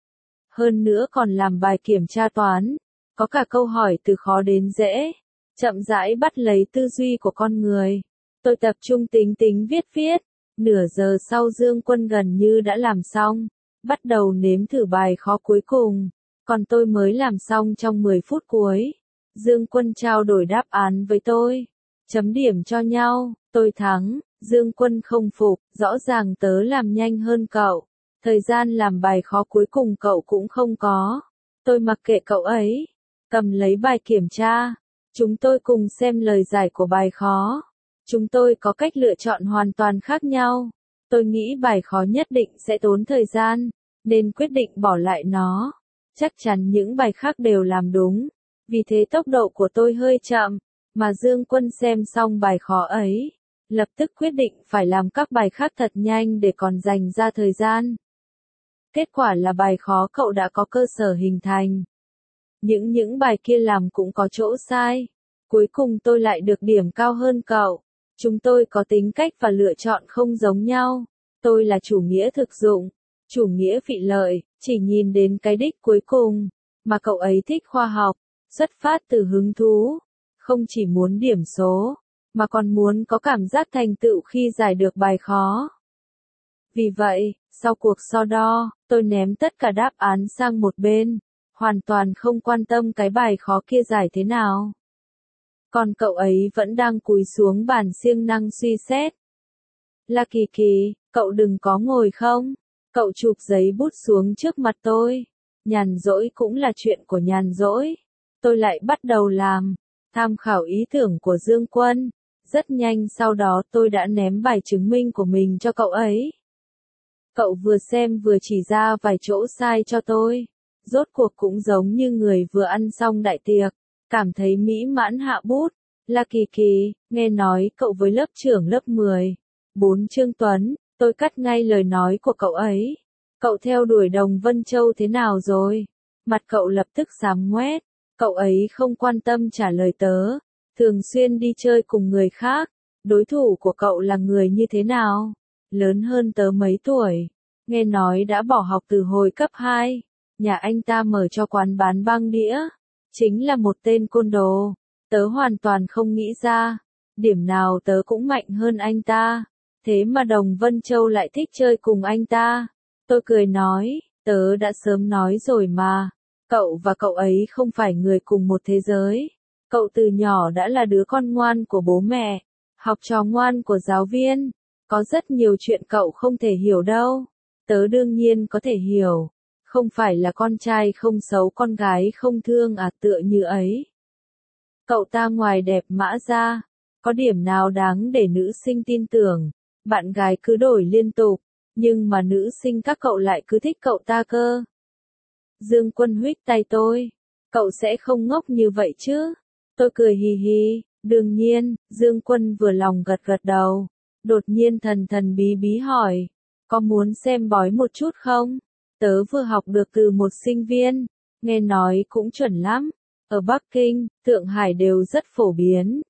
Hơn nữa còn làm bài kiểm tra toán, có cả câu hỏi từ khó đến dễ, chậm rãi bắt lấy tư duy của con người. Tôi tập trung tính tính viết. Nửa giờ sau Dương Quân gần như đã làm xong, bắt đầu nếm thử bài khó cuối cùng, còn tôi mới làm xong trong 10 phút cuối. Dương Quân trao đổi đáp án với tôi, chấm điểm cho nhau, tôi thắng. Dương Quân không phục, rõ ràng tớ làm nhanh hơn cậu. Thời gian làm bài khó cuối cùng cậu cũng không có. Tôi mặc kệ cậu ấy, cầm lấy bài kiểm tra. Chúng tôi cùng xem lời giải của bài khó. Chúng tôi có cách lựa chọn hoàn toàn khác nhau. Tôi nghĩ bài khó nhất định sẽ tốn thời gian, nên quyết định bỏ lại nó. Chắc chắn những bài khác đều làm đúng. Vì thế tốc độ của tôi hơi chậm, mà Dương Quân xem xong bài khó ấy, lập tức quyết định phải làm các bài khác thật nhanh để còn dành ra thời gian. Kết quả là bài khó cậu đã có cơ sở hình thành. Những bài kia làm cũng có chỗ sai. Cuối cùng tôi lại được điểm cao hơn cậu. Chúng tôi có tính cách và lựa chọn không giống nhau. Tôi là chủ nghĩa thực dụng, chủ nghĩa vị lợi, chỉ nhìn đến cái đích cuối cùng, mà cậu ấy thích khoa học, xuất phát từ hứng thú, không chỉ muốn điểm số, mà còn muốn có cảm giác thành tựu khi giải được bài khó. Vì vậy, sau cuộc so đo, tôi ném tất cả đáp án sang một bên, hoàn toàn không quan tâm cái bài khó kia giải thế nào. Còn cậu ấy vẫn đang cúi xuống bàn siêng năng suy xét. La Kỳ Kỳ, cậu đừng có ngồi không? Cậu chụp giấy bút xuống trước mặt tôi. Nhàn rỗi cũng là chuyện của nhàn rỗi. Tôi lại bắt đầu làm, tham khảo ý tưởng của Dương Quân. Rất nhanh sau đó tôi đã ném bài chứng minh của mình cho cậu ấy. Cậu vừa xem vừa chỉ ra vài chỗ sai cho tôi. Rốt cuộc cũng giống như người vừa ăn xong đại tiệc, cảm thấy mỹ mãn hạ bút. La Kỳ Kỳ, nghe nói cậu với lớp trưởng lớp 10, 4 Trương Tuấn, tôi cắt ngay lời nói của cậu ấy. Cậu theo đuổi Đồng Vân Châu thế nào rồi? Mặt cậu lập tức xám ngoét, cậu ấy không quan tâm trả lời tớ, thường xuyên đi chơi cùng người khác. Đối thủ của cậu là người như thế nào? Lớn hơn tớ mấy tuổi, nghe nói đã bỏ học từ hồi cấp 2, nhà anh ta mở cho quán bán băng đĩa, chính là một tên côn đồ. Tớ hoàn toàn không nghĩ ra, điểm nào tớ cũng mạnh hơn anh ta, thế mà Đồng Vân Châu lại thích chơi cùng anh ta. Tôi cười nói, tớ đã sớm nói rồi mà, cậu và cậu ấy không phải người cùng một thế giới. Cậu từ nhỏ đã là đứa con ngoan của bố mẹ, học trò ngoan của giáo viên, có rất nhiều chuyện cậu không thể hiểu đâu. Tớ đương nhiên có thể hiểu, không phải là con trai không xấu con gái không thương à, tựa như ấy. Cậu ta ngoài đẹp mã ra, có điểm nào đáng để nữ sinh tin tưởng? Bạn gái cứ đổi liên tục, nhưng mà nữ sinh các cậu lại cứ thích cậu ta cơ. Dương Quân huých tay tôi, cậu sẽ không ngốc như vậy chứ? Tôi cười hì hì, đương nhiên. Dương Quân vừa lòng gật gật đầu, đột nhiên thần thần bí bí hỏi, có muốn xem bói một chút không? Tớ vừa học được từ một sinh viên, nghe nói cũng chuẩn lắm. Ở Bắc Kinh, Thượng Hải đều rất phổ biến.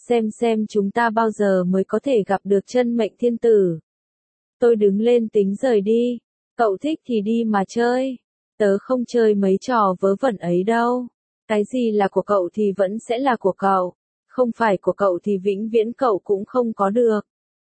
Xem chúng ta bao giờ mới có thể gặp được chân mệnh thiên tử. Tôi đứng lên tính rời đi. Cậu thích thì đi mà chơi. Tớ không chơi mấy trò vớ vẩn ấy đâu. Cái gì là của cậu thì vẫn sẽ là của cậu. Không phải của cậu thì vĩnh viễn cậu cũng không có được.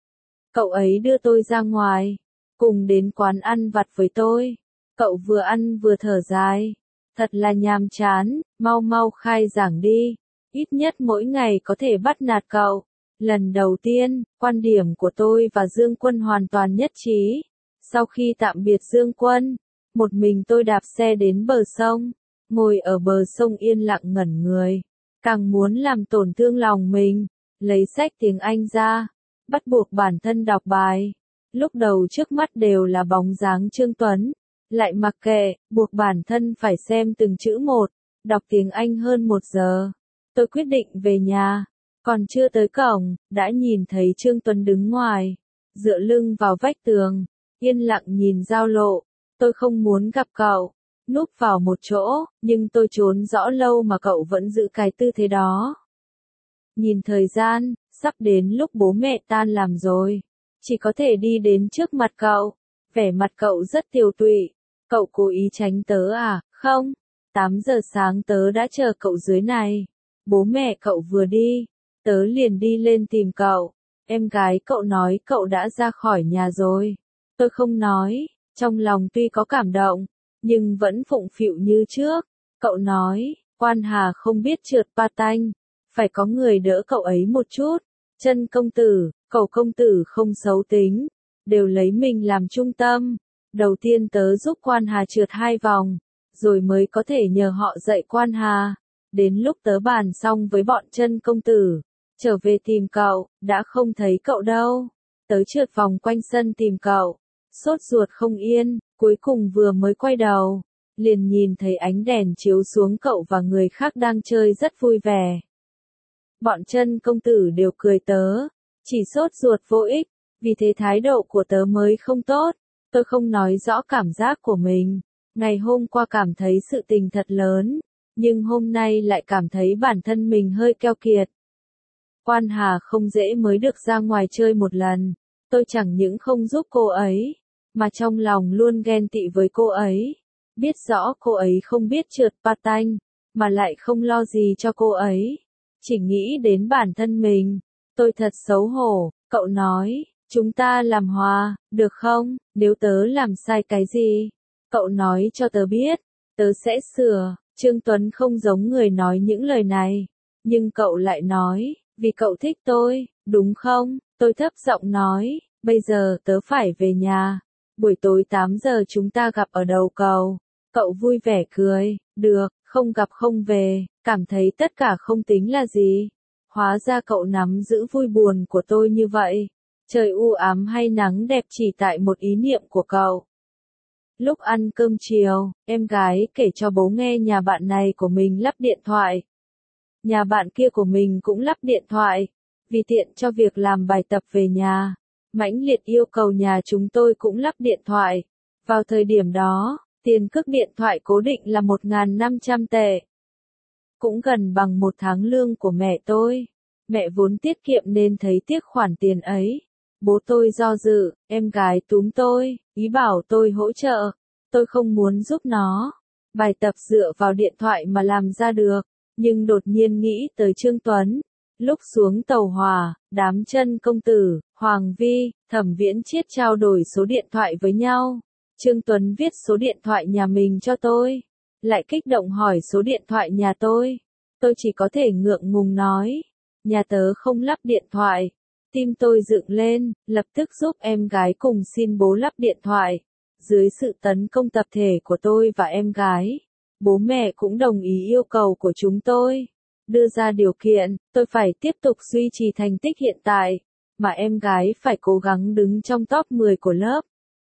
Cậu ấy đưa tôi ra ngoài, cùng đến quán ăn vặt với tôi. Cậu vừa ăn vừa thở dài. Thật là nhàm chán, mau khai giảng đi. Ít nhất mỗi ngày có thể bắt nạt cậu. Lần đầu tiên, quan điểm của tôi và Dương Quân hoàn toàn nhất trí. Sau khi tạm biệt Dương Quân, một mình tôi đạp xe đến bờ sông, ngồi ở bờ sông yên lặng ngẩn người. Càng muốn làm tổn thương lòng mình, lấy sách tiếng Anh ra, bắt buộc bản thân đọc bài. Lúc đầu trước mắt đều là bóng dáng Trương Tuấn, lại mặc kệ, buộc bản thân phải xem từng chữ một, đọc tiếng Anh hơn 1 giờ. Tôi quyết định về nhà, còn chưa tới cổng, đã nhìn thấy Trương Tuấn đứng ngoài, dựa lưng vào vách tường, yên lặng nhìn giao lộ. Tôi không muốn gặp cậu, núp vào một chỗ, nhưng tôi trốn rõ lâu mà cậu vẫn giữ cái tư thế đó. Nhìn thời gian, sắp đến lúc bố mẹ tan làm rồi, chỉ có thể đi đến trước mặt cậu. Vẻ mặt cậu rất tiều tụy. Cậu cố ý tránh tớ à? Không, 8 giờ sáng tớ đã chờ cậu dưới này. Bố mẹ cậu vừa đi, tớ liền đi lên tìm cậu. Em gái cậu nói cậu đã ra khỏi nhà rồi. Tôi không nói, trong lòng tuy có cảm động, nhưng vẫn phụng phịu như trước. Cậu nói, Quan Hà không biết trượt patin, phải có người đỡ cậu ấy một chút. Chân công tử, cậu công tử không xấu tính, đều lấy mình làm trung tâm. Đầu tiên tớ giúp Quan Hà trượt 2 vòng, rồi mới có thể nhờ họ dạy Quan Hà. Đến lúc tớ bàn xong với bọn Chân công tử, trở về tìm cậu, đã không thấy cậu đâu. Tớ trượt vòng quanh sân tìm cậu, sốt ruột không yên, cuối cùng vừa mới quay đầu, liền nhìn thấy ánh đèn chiếu xuống cậu và người khác đang chơi rất vui vẻ. Bọn Chân công tử đều cười tớ, chỉ sốt ruột vô ích, vì thế thái độ của tớ mới không tốt. Tôi không nói rõ cảm giác của mình. Ngày hôm qua cảm thấy sự tình thật lớn, nhưng hôm nay lại cảm thấy bản thân mình hơi keo kiệt. Quan Hà không dễ mới được ra ngoài chơi một lần. Tôi chẳng những không giúp cô ấy, mà trong lòng luôn ghen tị với cô ấy. Biết rõ cô ấy không biết trượt patin, mà lại không lo gì cho cô ấy. Chỉ nghĩ đến bản thân mình. Tôi thật xấu hổ. Cậu nói, chúng ta làm hòa, được không? Nếu tớ làm sai cái gì, cậu nói cho tớ biết, tớ sẽ sửa. Trương Tuấn không giống người nói những lời này, Nhưng cậu lại nói, vì cậu thích tôi, đúng không? Tôi thấp giọng nói, bây giờ tớ phải về nhà. Buổi tối 8 giờ chúng ta gặp ở đầu cầu. Cậu vui vẻ cười, được, không gặp không về, cảm thấy tất cả không tính là gì. Hóa ra cậu nắm giữ vui buồn của tôi như vậy. Trời u ám hay nắng đẹp chỉ tại một ý niệm của cậu. Lúc ăn cơm chiều, em gái kể cho bố nghe nhà bạn này của mình lắp điện thoại. Nhà bạn kia của mình cũng lắp điện thoại. Vì tiện cho việc làm bài tập về nhà, mãnh liệt yêu cầu nhà chúng tôi cũng lắp điện thoại. Vào thời điểm đó, tiền cước điện thoại cố định là 1.500 tệ. Cũng gần bằng một tháng lương của mẹ tôi. Mẹ vốn tiết kiệm nên thấy tiếc khoản tiền ấy. Bố tôi do dự, em gái túm tôi, ý bảo tôi hỗ trợ. Tôi không muốn giúp nó. Bài tập dựa vào điện thoại mà làm ra được. Nhưng đột nhiên nghĩ tới Trương Tuấn. Lúc xuống tàu hỏa, đám chân công tử, Hoàng Vi, Thẩm Viễn Chiết trao đổi số điện thoại với nhau. Trương Tuấn viết số điện thoại nhà mình cho tôi. Lại kích động hỏi số điện thoại nhà tôi. Tôi chỉ có thể ngượng ngùng nói. Nhà tớ không lắp điện thoại. Tim tôi dựng lên, lập tức giúp em gái cùng xin bố lắp điện thoại. Dưới sự tấn công tập thể của tôi và em gái, bố mẹ cũng đồng ý yêu cầu của chúng tôi. Đưa ra điều kiện, tôi phải tiếp tục duy trì thành tích hiện tại, mà em gái phải cố gắng đứng trong top 10 của lớp.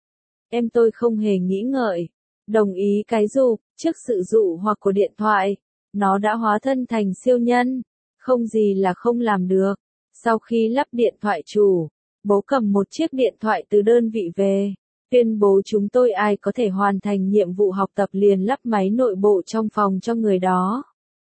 Em tôi không hề nghĩ ngợi, đồng ý cái dục, trước sự dụ hoặc của điện thoại, nó đã hóa thân thành siêu nhân, không gì là không làm được. Sau khi lắp điện thoại chủ, bố cầm một chiếc điện thoại từ đơn vị về, tuyên bố chúng tôi ai có thể hoàn thành nhiệm vụ học tập liền lắp máy nội bộ trong phòng cho người đó.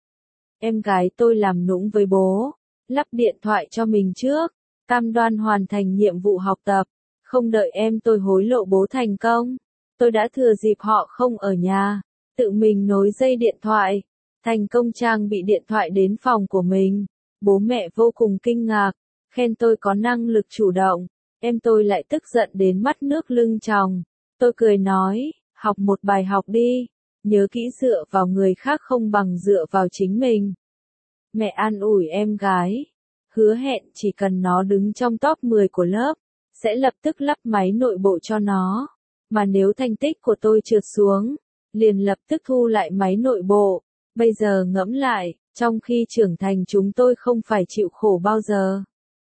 Em gái tôi làm nũng với bố, lắp điện thoại cho mình trước, cam đoan hoàn thành nhiệm vụ học tập, không đợi em tôi hối lộ bố thành công. Tôi đã thừa dịp họ không ở nhà, tự mình nối dây điện thoại, thành công trang bị điện thoại đến phòng của mình. Bố mẹ vô cùng kinh ngạc, khen tôi có năng lực chủ động, em tôi lại tức giận đến mắt nước lưng tròng. Tôi cười nói, học một bài học đi, nhớ kỹ dựa vào người khác không bằng dựa vào chính mình. Mẹ an ủi em gái, hứa hẹn chỉ cần nó đứng trong top 10 của lớp, sẽ lập tức lắp máy nội bộ cho nó. Mà nếu thành tích của tôi trượt xuống, liền lập tức thu lại máy nội bộ. Bây giờ ngẫm lại, trong khi trưởng thành chúng tôi không phải chịu khổ bao giờ.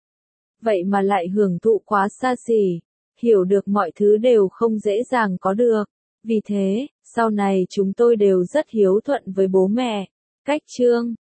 Vậy mà lại hưởng thụ quá xa xỉ, hiểu được mọi thứ đều không dễ dàng có được. Vì thế, sau này chúng tôi đều rất hiếu thuận với bố mẹ. Cách chương